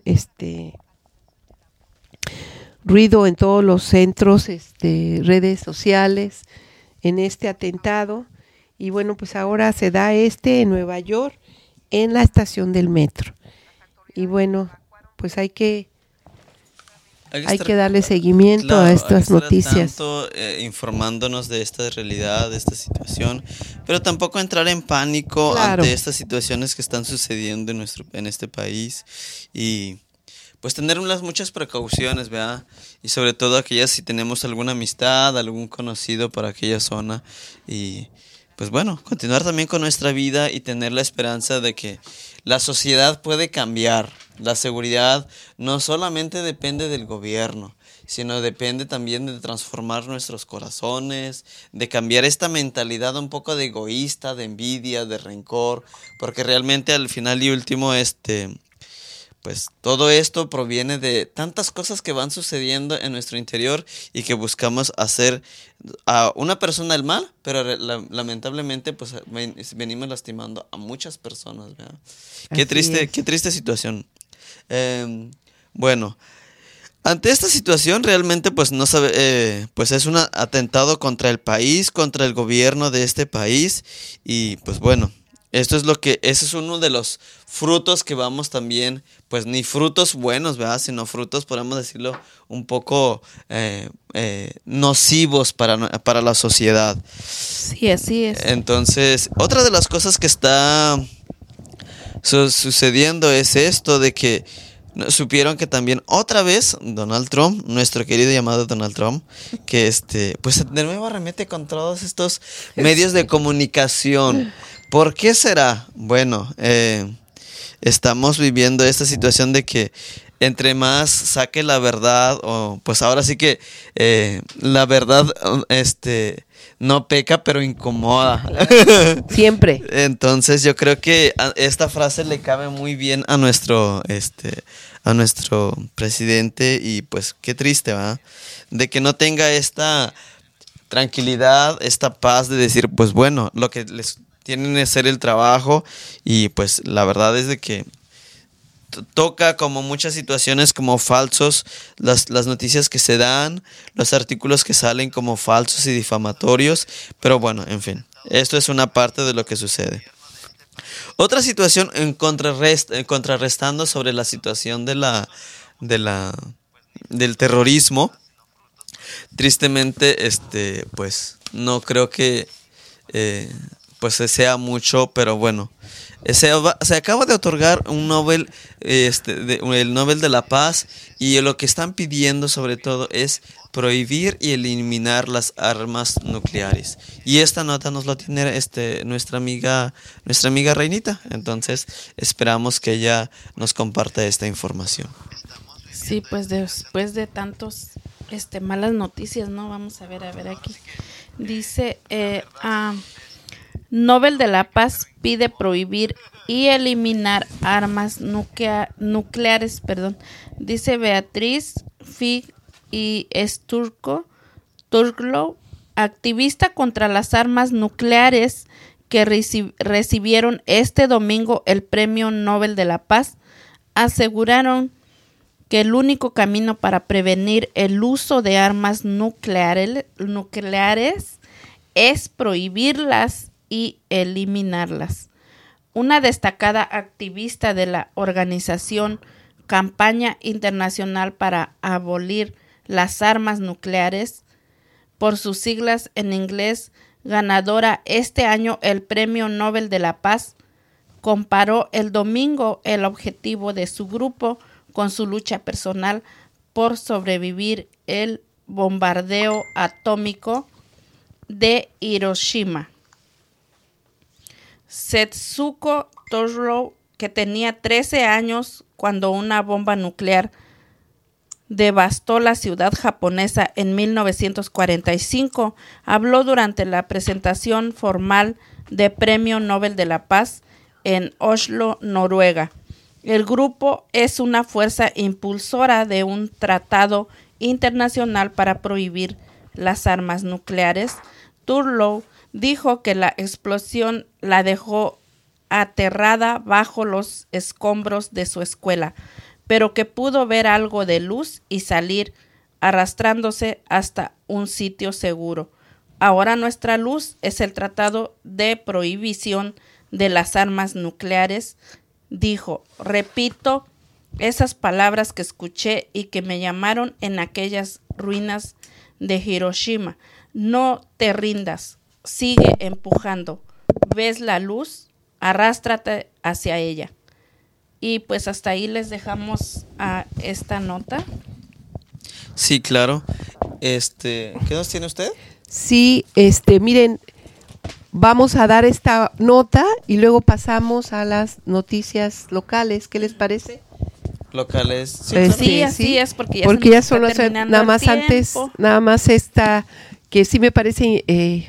ruido en todos los centros, redes sociales, en este atentado. Y bueno, pues ahora se da en Nueva York, en la estación del metro. Y bueno, pues hay que darle seguimiento, claro, a estas noticias. Tanto, informándonos de esta realidad, de esta situación, pero tampoco entrar en pánico, claro, ante estas situaciones que están sucediendo en este país, y pues tener muchas precauciones, ¿verdad? Y sobre todo aquellas, si tenemos alguna amistad, algún conocido para aquella zona, y pues bueno, continuar también con nuestra vida y tener la esperanza de que la sociedad puede cambiar. La seguridad no solamente depende del gobierno, sino depende también de transformar nuestros corazones, de cambiar esta mentalidad un poco de egoísta, de envidia, de rencor, porque realmente al final y último pues todo esto proviene de tantas cosas que van sucediendo en nuestro interior y que buscamos hacer a una persona el mal, pero lamentablemente pues venimos lastimando a muchas personas, ¿verdad? Qué triste situación. Bueno, ante esta situación realmente pues pues es un atentado contra el país, contra el gobierno de este país, y pues bueno, ese es uno de los frutos que vamos también, pues ni frutos buenos, ¿verdad? Sino frutos, podemos decirlo, un poco nocivos para la sociedad. Sí, así es. Entonces, otra de las cosas que está sucediendo es esto de que supieron que también otra vez Donald Trump, nuestro querido llamado Donald Trump, que pues de nuevo arremete con todos estos medios de comunicación. ¿Por qué será? Bueno, estamos viviendo esta situación de que entre más saque la verdad, o pues ahora sí que la verdad no peca pero incomoda. Siempre. Entonces yo creo que esta frase le cabe muy bien a nuestro presidente, y pues qué triste, ¿verdad? De que no tenga esta tranquilidad, esta paz de decir, pues bueno, lo que les tienen que hacer el trabajo, y pues la verdad es de que toca como muchas situaciones como falsos, las noticias que se dan, los artículos que salen como falsos y difamatorios, pero bueno, en fin, esto es una parte de lo que sucede. Otra situación contrarrestando sobre la situación del terrorismo, tristemente, pues no creo que pues sea mucho, pero bueno, se acaba de otorgar un Nobel, el Nobel de la Paz, y lo que están pidiendo sobre todo es prohibir y eliminar las armas nucleares. Y esta nota nos la tiene nuestra amiga Reinita, entonces esperamos que ella nos comparta esta información. Sí, pues después de tantos malas noticias, ¿no? Vamos a ver aquí. Dice Nobel de la Paz pide prohibir y eliminar armas nucleares, dice Beatriz Fig y Turklo, activista contra las armas nucleares, que recibieron este domingo el Premio Nobel de la Paz, aseguraron que el único camino para prevenir el uso de armas nucleares es prohibirlas y eliminarlas. Una destacada activista de la organización Campaña Internacional para Abolir las Armas Nucleares, por sus siglas en inglés, ganadora este año el Premio Nobel de la Paz, comparó el domingo el objetivo de su grupo con su lucha personal por sobrevivir el bombardeo atómico de Hiroshima. Setsuko Torro, que tenía 13 años cuando una bomba nuclear devastó la ciudad japonesa en 1945, habló durante la presentación formal de Premio Nobel de la Paz en Oslo, Noruega. El grupo es una fuerza impulsora de un tratado internacional para prohibir las armas nucleares. Thurlow dijo que la explosión la dejó aterrada bajo los escombros de su escuela, pero que pudo ver algo de luz y salir arrastrándose hasta un sitio seguro. Ahora nuestra luz es el Tratado de Prohibición de las Armas Nucleares, dijo. Repito esas palabras que escuché y que me llamaron en aquellas ruinas de Hiroshima. No te rindas, sigue empujando. ¿Ves la luz? Arrástrate hacia ella. Y pues hasta ahí les dejamos a esta nota. Sí, claro. ¿Qué nos tiene usted? Sí, miren, vamos a dar esta nota y luego pasamos a las noticias locales. ¿Qué les parece? Locales. Sí, Sí, así es, porque ya se son nos está terminando nada el más tiempo. antes, nada más esta que sí me parece,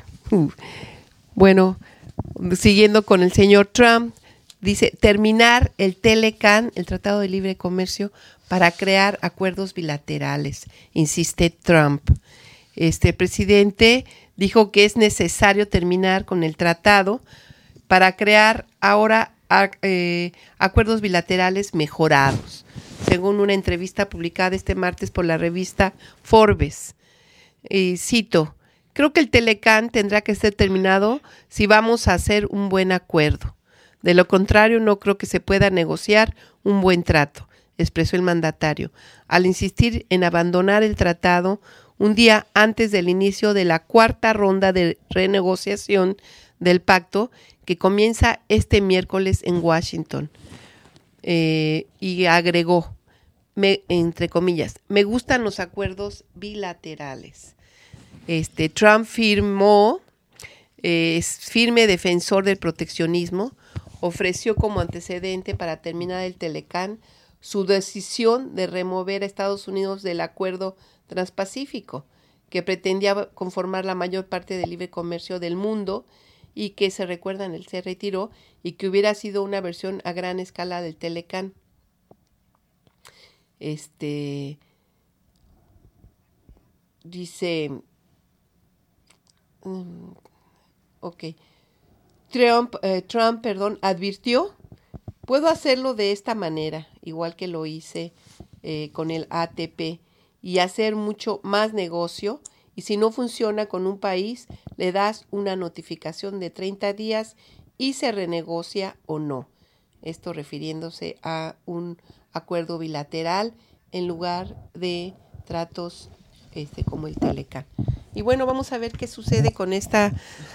bueno, siguiendo con el señor Trump, dice terminar el TLCAN, el Tratado de Libre Comercio, para crear acuerdos bilaterales, insiste Trump. El presidente dijo que es necesario terminar con el tratado para crear ahora acuerdos bilaterales mejorados, según una entrevista publicada este martes por la revista Forbes. Cito, creo que el TLCAN tendrá que ser terminado si vamos a hacer un buen acuerdo. De lo contrario, no creo que se pueda negociar un buen trato, expresó el mandatario, al insistir en abandonar el tratado un día antes del inicio de la cuarta ronda de renegociación del pacto que comienza este miércoles en Washington. Y agregó, entre comillas, me gustan los acuerdos bilaterales. Trump es firme defensor del proteccionismo, ofreció como antecedente para terminar el TLCAN su decisión de remover a Estados Unidos del acuerdo transpacífico, que pretendía conformar la mayor parte del libre comercio del mundo y que, se recuerdan, él se retiró y que hubiera sido una versión a gran escala del TLCAN. Dice, Trump, advirtió, puedo hacerlo de esta manera, igual que lo hice con el ATP, y hacer mucho más negocio, y si no funciona con un país, le das una notificación de 30 días y se renegocia o no. Esto refiriéndose a un acuerdo bilateral en lugar de tratos como el TLCAN. Y bueno, vamos a ver qué sucede con este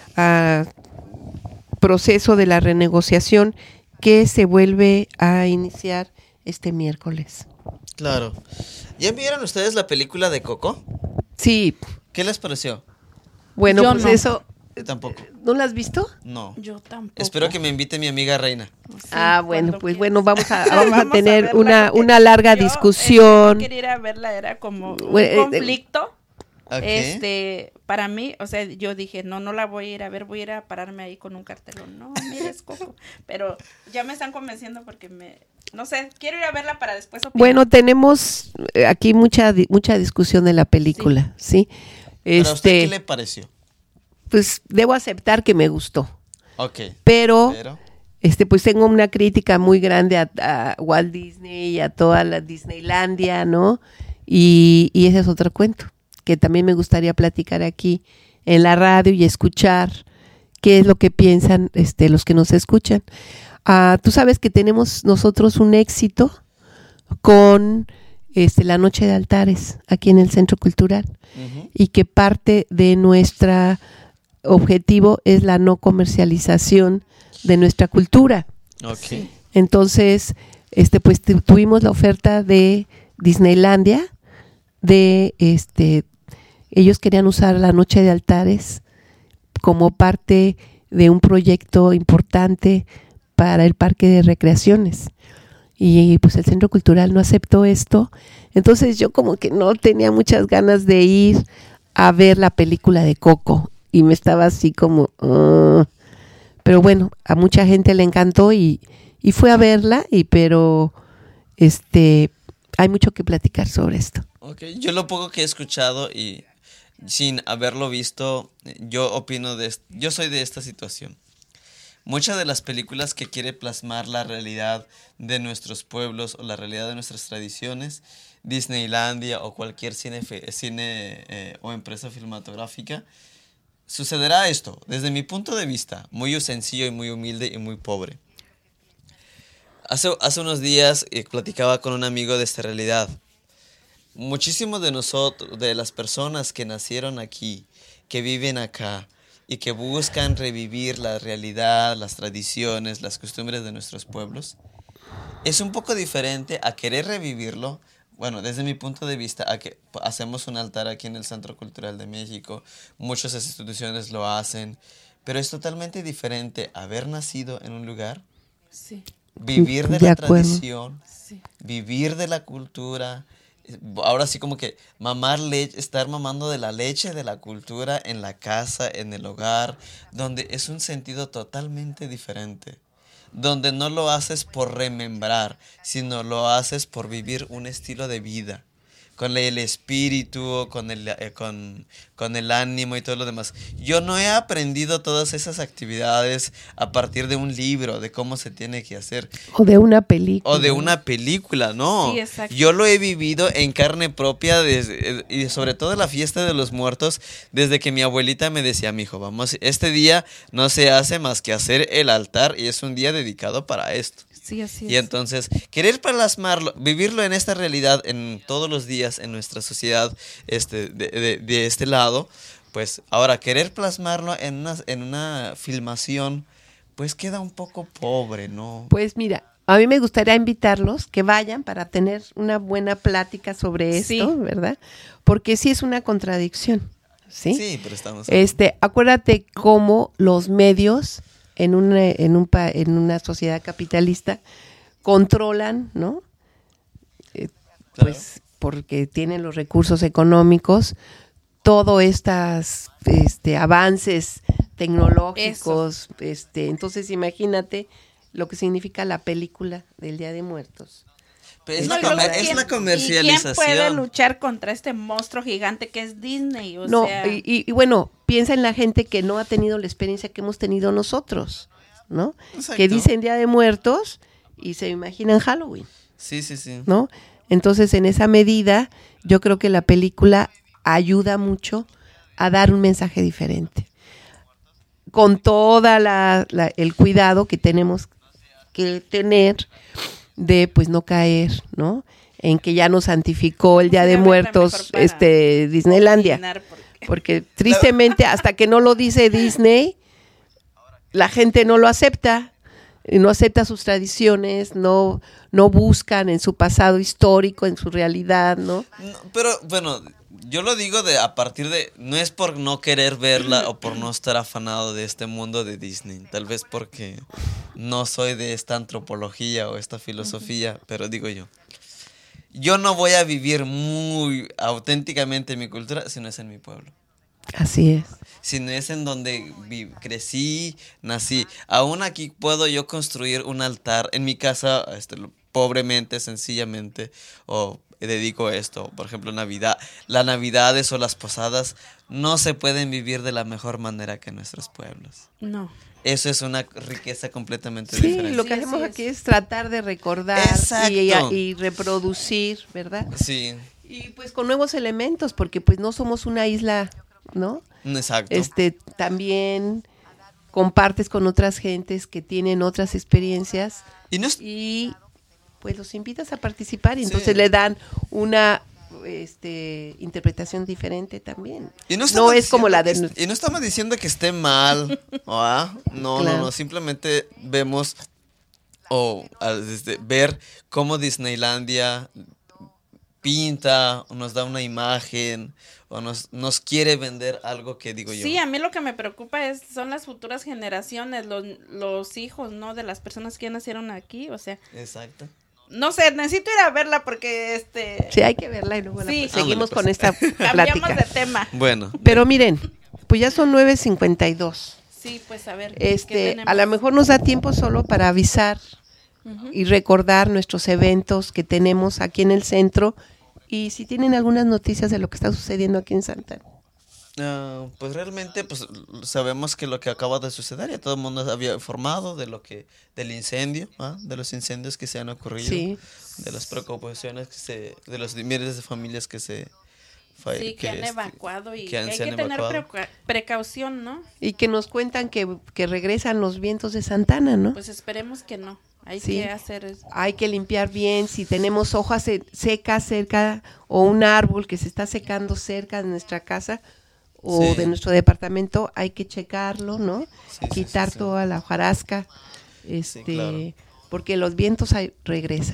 proceso de la renegociación que se vuelve a iniciar este miércoles. Claro. ¿Ya vieron ustedes la película de Coco? Sí. ¿Qué les pareció? Bueno, Yo pues no. eso... Yo tampoco. ¿No la has visto? No. Yo tampoco. Espero que me invite mi amiga Reina. Sí, Bueno, cuando pues quieras. bueno, vamos a tener verla, porque una larga yo, discusión. Yo quería ir a verla, era como un Bueno, conflicto. Ok. Para mí, o sea, yo dije, no la voy a ir a ver, voy a ir a pararme ahí con un cartelón. No, mira, es Coco. Pero ya me están convenciendo porque no sé, quiero ir a verla para después opinar. Bueno, tenemos aquí mucha discusión de la película, ¿sí? ¿Pero a usted qué le pareció? Pues debo aceptar que me gustó. Ok. Pero pues tengo una crítica muy grande a Walt Disney y a toda la Disneylandia, ¿no? Y ese es otro cuento que también me gustaría platicar aquí en la radio y escuchar qué es lo que piensan los que nos escuchan. Tú sabes que tenemos nosotros un éxito con la Noche de Altares aquí en el Centro Cultural, y que parte de nuestro objetivo es la no comercialización de nuestra cultura. Ok. Entonces, pues tuvimos la oferta de Disneylandia de ellos querían usar la Noche de Altares como parte de un proyecto importante para el parque de recreaciones. y pues el Centro Cultural no aceptó esto. Entonces yo como que no tenía muchas ganas de ir a ver la película de Coco y me estaba así como... Pero bueno, a mucha gente le encantó y fue a verla, pero hay mucho que platicar sobre esto. Okay. Yo lo poco que he escuchado y sin haberlo visto, yo opino yo soy de esta situación. Muchas de las películas que quiere plasmar la realidad de nuestros pueblos o la realidad de nuestras tradiciones, Disneylandia o cualquier cine o empresa filmatográfica, sucederá esto, desde mi punto de vista, muy sencillo y muy humilde y muy pobre. Hace unos días platicaba con un amigo de esta realidad. Muchísimos de nosotros, de las personas que nacieron aquí, que viven acá y que buscan revivir la realidad, las tradiciones, las costumbres de nuestros pueblos, es un poco diferente a querer revivirlo. Bueno, desde mi punto de vista, a que hacemos un altar aquí en el Centro Cultural de México, muchas instituciones lo hacen, pero es totalmente diferente haber nacido en un lugar, Sí. vivir de la tradición, vivir de la cultura. Ahora sí como que estar mamando de la leche de la cultura en la casa, en el hogar, donde es un sentido totalmente diferente. Donde no lo haces por remembrar, sino lo haces por vivir un estilo de vida, con el espíritu, con el ánimo y todo lo demás. Yo no he aprendido todas esas actividades a partir de un libro, de cómo se tiene que hacer. O de una película. O de una película, no. Sí, exacto. Yo lo he vivido en carne propia y sobre todo la fiesta de los muertos, desde que mi abuelita me decía, mijo, vamos, este día no se hace más que hacer el altar y es un día dedicado para esto. Sí, así es. Y entonces, querer plasmarlo, vivirlo en esta realidad, en todos los días, en nuestra sociedad de este lado, pues ahora querer plasmarlo en una filmación, pues queda un poco pobre, ¿no? Pues mira, a mí me gustaría invitarlos que vayan para tener una buena plática sobre esto, Sí. ¿verdad? Porque sí es una contradicción, ¿sí? Sí, pero estamos... Acuérdate cómo los medios en una sociedad capitalista controlan, ¿no? Pues porque tienen los recursos económicos, todos estos avances tecnológicos, entonces imagínate lo que significa la película del Día de Muertos. Pero es No, la y luego, comercialización. ¿Y quién puede luchar contra este monstruo gigante que es Disney? No, y bueno, piensa en la gente que no ha tenido la experiencia que hemos tenido nosotros, ¿no? Exacto. Que dicen Día de Muertos y se imaginan Halloween, Sí, sí, sí. ¿no? Entonces, en esa medida, yo creo que la película ayuda mucho a dar un mensaje diferente. Con toda el cuidado que tenemos que tener de pues no caer, ¿no? En que ya nos santificó el Día de Muertos Disneylandia. Porque tristemente, hasta que no lo dice Disney, la gente no lo acepta, no acepta sus tradiciones, no buscan en su pasado histórico, en su realidad, ¿no? No, pero bueno, yo lo digo a partir de, no es por no querer verla o por no estar afanado de este mundo de Disney, tal vez porque no soy de esta antropología o esta filosofía, pero digo yo no voy a vivir muy auténticamente mi cultura si no es en mi pueblo. Así es. Si no es en donde crecí, nací. Aún aquí puedo yo construir un altar en mi casa, pobremente, sencillamente, o dedico esto, por ejemplo, Navidad. Las Navidades o las posadas no se pueden vivir de la mejor manera que en nuestros pueblos. No. Eso es una riqueza completamente Sí, diferente. lo que Sí, hacemos así aquí es tratar de recordar Exacto. y reproducir, ¿verdad? Sí, Y pues con nuevos elementos, porque pues no somos una isla, ¿no? exacto. También compartes con otras gentes que tienen otras experiencias Y no es- y pues los invitas a participar y Sí. entonces le dan una interpretación diferente también. Y No estamos es como la de... diciendo y no estamos diciendo que esté mal. ¿Ah? No, Claro. no. Simplemente vemos ver cómo Disneylandia pinta, o nos da una imagen, o nos quiere vender algo que digo yo. Sí, a mí lo que me preocupa son las futuras generaciones, los hijos, ¿no? De las personas que ya nacieron aquí, o sea, Exacto. no sé, necesito ir a verla porque Sí, hay que verla y luego Sí. seguimos Ándale, con pues. esta cambiamos plática. de tema. Bueno, Pero miren, pues ya son 9:52. Sí, pues a ver. ¿qué tenemos? A lo mejor nos da tiempo solo para avisar Ujú. y recordar nuestros eventos que tenemos aquí en el centro y si tienen algunas noticias de lo que está sucediendo aquí en Santana. pues realmente pues sabemos que lo que acaba de suceder, ya todo el mundo había informado de del incendio, de los incendios que se han ocurrido, Sí. de las preocupaciones de los miles de familias que se Sí, que han evacuado y que que hay se que han tener evacuado. precaución, ¿no? Y que nos cuentan que regresan los vientos de Santana, ¿no? Pues esperemos que no. Hay Sí. que hacer eso. Hay que limpiar bien, si tenemos hojas secas cerca o un árbol que se está secando cerca de nuestra casa o Sí. de nuestro departamento, hay que checarlo, ¿no? Sí, Quitar sí. toda la hojarasca, claro. porque los vientos regresan.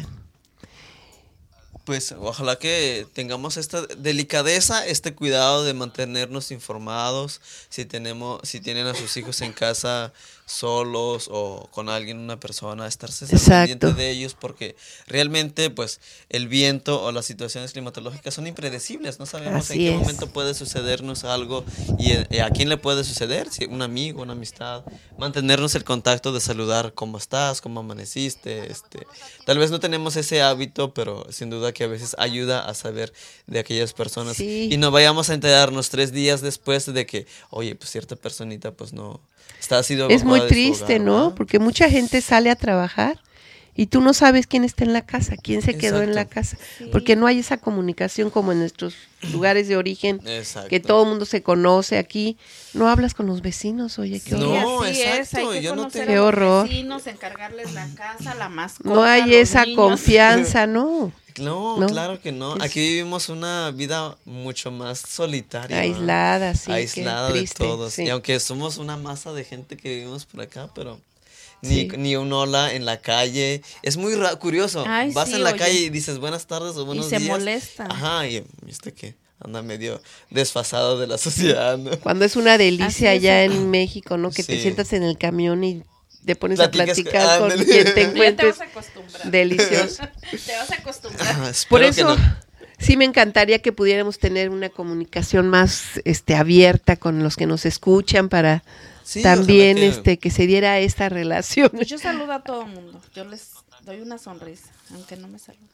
Pues ojalá que tengamos esta delicadeza, este cuidado de mantenernos informados, si tienen a sus hijos en casa solos o con alguien, una persona, estarse al pendiente de ellos, porque realmente pues el viento o las situaciones climatológicas son impredecibles, no sabemos Así en qué es. momento puede sucedernos algo y a quién le puede suceder, si un amigo, una amistad, mantenernos el contacto de saludar, cómo estás, cómo amaneciste, tal vez no tenemos ese hábito, pero sin duda que a veces ayuda a saber de aquellas personas Sí. y no vayamos a enterarnos 3 días después de que, oye, pues cierta personita pues no ha sido Es muy evacuada de su triste, hogar, ¿no? ¿verdad? Porque mucha gente sale a trabajar y tú no sabes quién está en la casa, quién se quedó en la Exacto. casa, Sí. porque no hay esa comunicación como en nuestros lugares de origen, Exacto. que todo el mundo se conoce aquí. No hablas con los vecinos, oye, qué Sí, horror. No, así es, exacto, hay que yo no conocer tengo- a Qué los horror. vecinos, encargarles la casa, la mascota, No hay los esa niños. confianza, ¿no? No, No, claro que no. es- Aquí vivimos una vida mucho más solitaria. ¿verdad? Aislada, sí, qué Aislada triste, de todos. sí. Y aunque somos una masa de gente que vivimos por acá, pero Sí. ni un hola en la calle. Es muy curioso. Ay, Vas sí, en la oye. calle y dices buenas tardes o buenos se días. molestan. Ajá, y que anda medio desfasado de la sociedad, ¿no? Cuando es una delicia Así es. allá en México, ¿no? Que te Sí. sientas en el camión y te pones Platicas a platicar con ándale. quien te Ya te encuentres. vas a acostumbrar. Delicioso. Te vas a acostumbrar. Ajá, Por espero que eso, no. sí me encantaría que pudiéramos tener una comunicación más abierta con los que nos escuchan para Sí, también ojalá que se diera esta relación. Pues yo saludo a todo el mundo. Yo les doy una sonrisa, aunque no me saluden.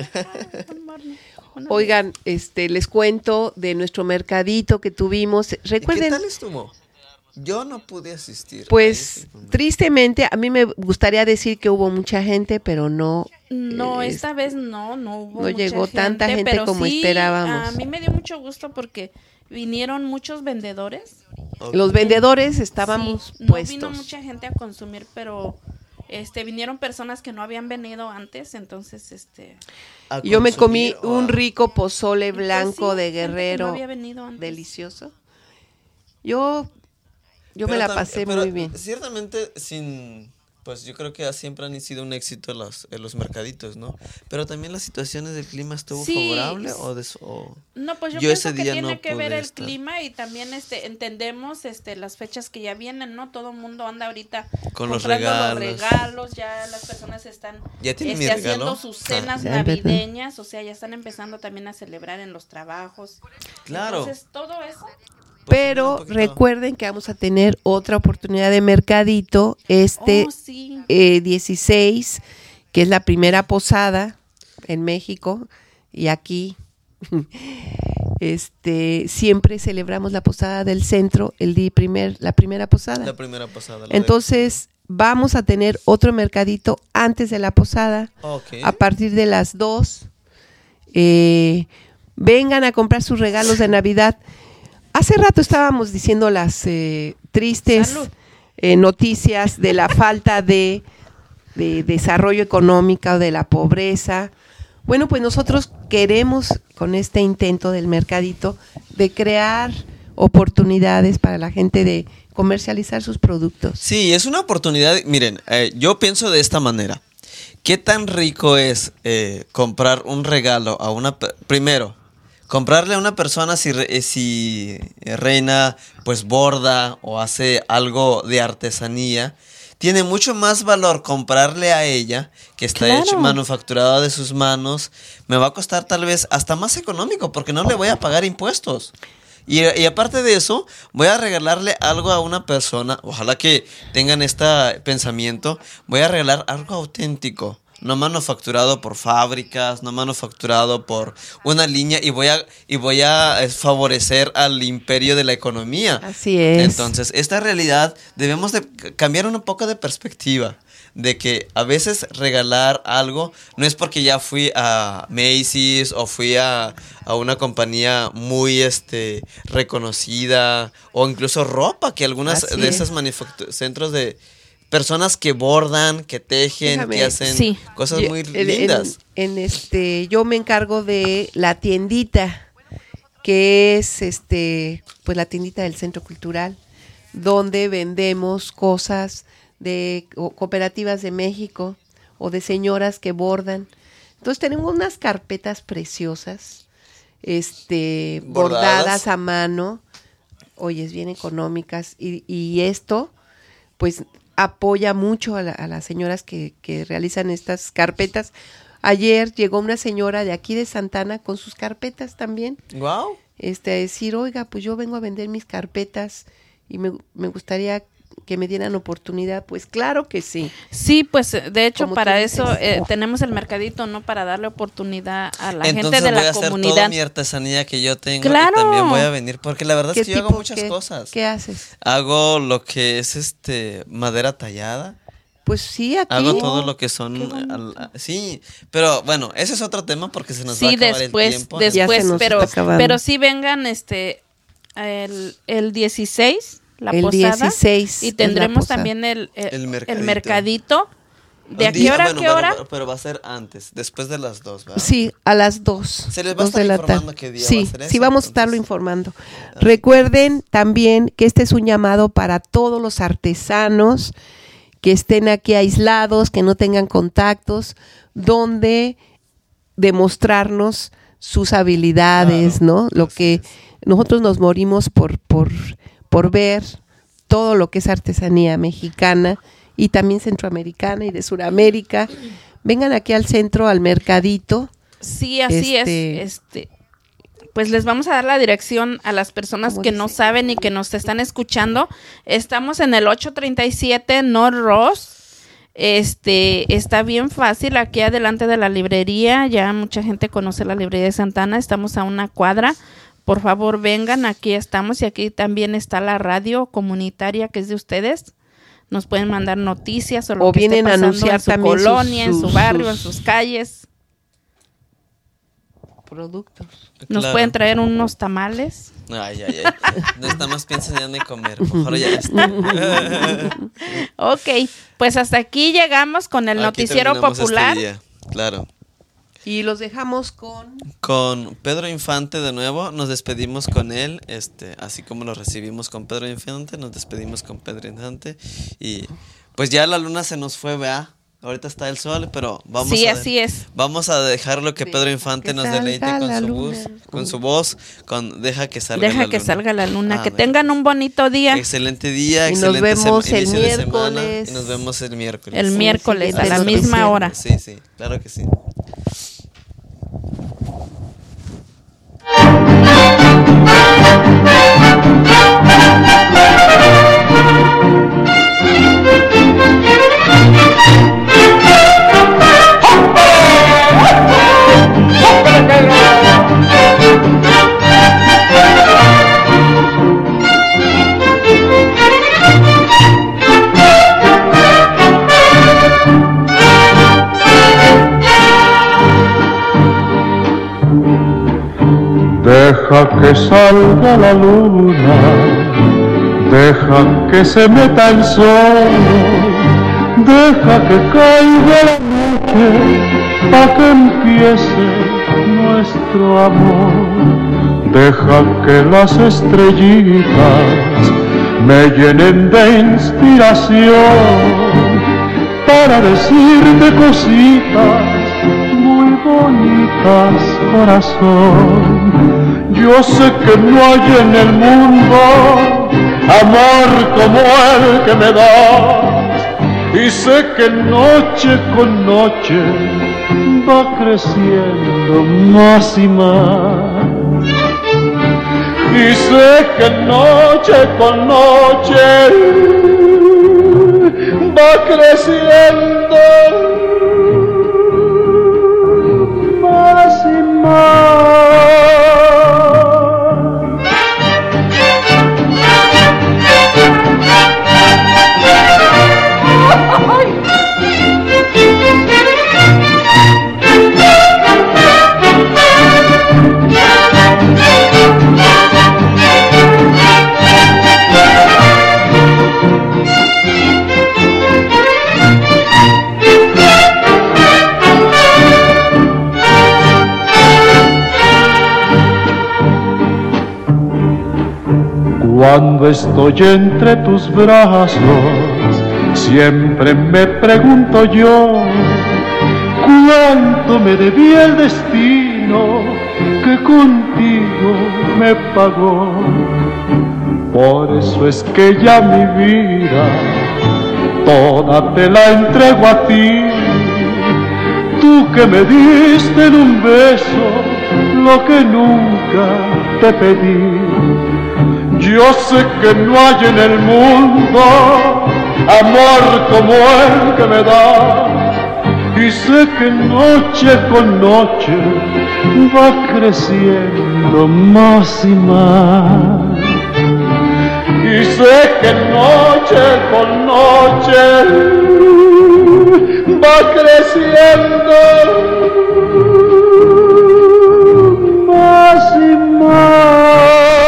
Good morning. Buenos Oigan, les cuento de nuestro mercadito que tuvimos. ¿Y qué Recuerden, tal estuvo? Yo no pude asistir. pues Ahí sí. tristemente, a mí me gustaría decir que hubo mucha gente, pero no. No, es- esta vez no hubo no mucha llegó tanta gente pero como sí, esperábamos. A mí me dio mucho gusto porque vinieron muchos vendedores. Ok. Los vendedores estábamos Sí, no puestos. vino mucha gente a consumir, pero vinieron personas que no habían venido antes, entonces A Yo me comí consumir o un a- rico pozole pues blanco sí, de gente que no Guerrero, había venido antes. delicioso. Yo me Pero la tam- pasé pero muy bien. Ciertamente, pues yo creo que siempre han sido un éxito los mercaditos, ¿no? Pero también las situaciones del clima estuvo Sí, favorable s- o No, pues yo Yo pienso ese que día tiene no que ver pude el estar. clima y también entendemos las fechas que ya vienen, ¿no? Todo el mundo anda ahorita Con los comprando regalos. los regalos, ya las personas están ¿Ya tienen mi haciendo regalo? sus Ah. cenas Ya, ¿verdad? navideñas, o sea, ya están empezando también a celebrar en los trabajos. Claro. Entonces, todo eso Pues, Pero un poquito. recuerden que vamos a tener otra oportunidad de mercadito oh, sí. 16, que es la primera posada en México y aquí siempre celebramos la posada del centro la primera posada. La primera pasada. la Entonces vamos a tener otro mercadito antes de la posada, de- Ok. a partir de las 2. Vengan a comprar sus regalos de Navidad. Hace rato estábamos diciendo las tristes Salud. noticias de la falta de desarrollo económico, de la pobreza. Bueno, pues nosotros queremos, con este intento del mercadito, de crear oportunidades para la gente de comercializar sus productos. Sí, es una oportunidad. Miren, yo pienso de esta manera. ¿Qué tan rico es comprar un regalo a primero, comprarle a una persona si reina, pues borda o hace algo de artesanía? tiene mucho más valor comprarle a ella, que está hecho manufacturado de sus manos. Me va a costar tal vez hasta más económico porque no le voy a pagar impuestos. Y aparte de eso, voy a regalarle algo a una persona, ojalá que tengan este pensamiento, voy a regalar algo auténtico, no manufacturado por fábricas, no manufacturado por una línea, y voy a favorecer al imperio de la economía. Así es. Entonces, esta realidad debemos de cambiar un poco de perspectiva, de que a veces regalar algo no es porque ya fui a Macy's o fui a una compañía muy reconocida, o incluso ropa, que algunas de esas centros de personas que bordan, que tejen, que hacen cosas muy lindas. Yo me encargo de la tiendita, que es pues la tiendita del Centro Cultural, donde vendemos cosas de cooperativas de México o de señoras que bordan. Entonces tenemos unas carpetas preciosas, bordadas a mano, oyes, bien económicas, y esto pues apoya mucho a las señoras que realizan estas carpetas. Ayer llegó una señora de aquí de Santana con sus carpetas también. Wow. A decir, oiga, pues yo vengo a vender mis carpetas y me gustaría que me dieran oportunidad. Pues claro que sí. Sí, pues de hecho Como para tú eso dices. tenemos el mercadito, ¿no? Para darle oportunidad a la Entonces gente de voy a la hacer comunidad. toda mi artesanía que yo tengo, ¡Claro! y también voy a venir, porque la verdad es que yo hago muchas ¿Qué cosas. ¿Qué haces? Hago lo que es madera tallada. Pues sí, aquí. Hago todo lo que son. Sí, pero bueno, ese es otro tema porque se nos va a acabar el tiempo. Ya Después, se nos está acabando. pero sí vengan el 16, la El posada, 16 y es tendremos la posada. también el mercadito. mercadito. ¿De a Un día, qué hora bueno, a qué hora? Pero va a ser antes, después de las 2, ¿verdad? Sí, a las 2. Se les va a estar informando qué día va a ser Sí, eso, vamos a estarlo entonces. informando. Recuerden también que este es un llamado para todos los artesanos que estén aquí aislados, que no tengan contactos, donde demostrarnos sus habilidades, Claro, ¿no? Lo que nosotros nos morimos por ver todo lo que es artesanía mexicana y también centroamericana y de Sudamérica. Vengan aquí al centro, al mercadito. Sí, así es. Pues les vamos a dar la dirección a las personas que no saben y que nos están escuchando. Estamos en el 837 North Ross. Está bien fácil, aquí adelante de la librería. Ya mucha gente conoce la librería de Santana. Estamos a una cuadra. Por favor, vengan, aquí estamos, y aquí también está la radio comunitaria que es de ustedes. Nos pueden mandar noticias o lo que vienen esté a pasando anunciar en su también colonia, en su barrio, en sus sus calles. productos. Nos Claro. pueden traer unos tamales. Ay. No está más piensan ya ni comer. Mejor ya está. Ok, pues hasta aquí llegamos con el Aquí noticiero terminamos popular. día. Claro. Y los dejamos con Pedro Infante de nuevo, nos despedimos con él, así como lo recibimos con Pedro Infante, nos despedimos con Pedro Infante, y pues ya la luna se nos fue, ¿verdad? Ahorita está el sol, pero Así es. Vamos a dejarlo que Pedro Infante que nos salga deleite la con luna. su voz, con Deja que salga la luna. Deja que salga la luna. Que Amén. tengan un bonito día. Excelente día, Y nos excelente vemos el inicio de semana, miércoles. y nos vemos el miércoles. El miércoles a la siguiente misma noticiero. hora. Sí, claro que sí. Deja que salga la luna, deja que se meta el sol, deja que caiga la noche, pa' que empiece nuestro amor. Deja que las estrellitas me llenen de inspiración para decirte cositas muy bonitas, corazón. Yo sé que no hay en el mundo amor como el que me das. y sé que noche con noche va creciendo más y más. Y sé que noche con noche va creciendo más y más. Cuando estoy entre tus brazos, siempre me pregunto yo, ¿cuánto me debía el destino que contigo me pagó? Por eso es que ya mi vida toda te la entrego a ti, tú que me diste en un beso lo que nunca te pedí. Yo sé que no hay en el mundo amor como el que me da, y sé que noche con noche va creciendo más y más. Y sé que noche con noche va creciendo más y más.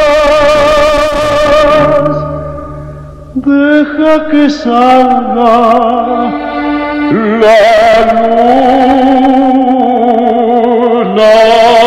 Deja que salga la luna.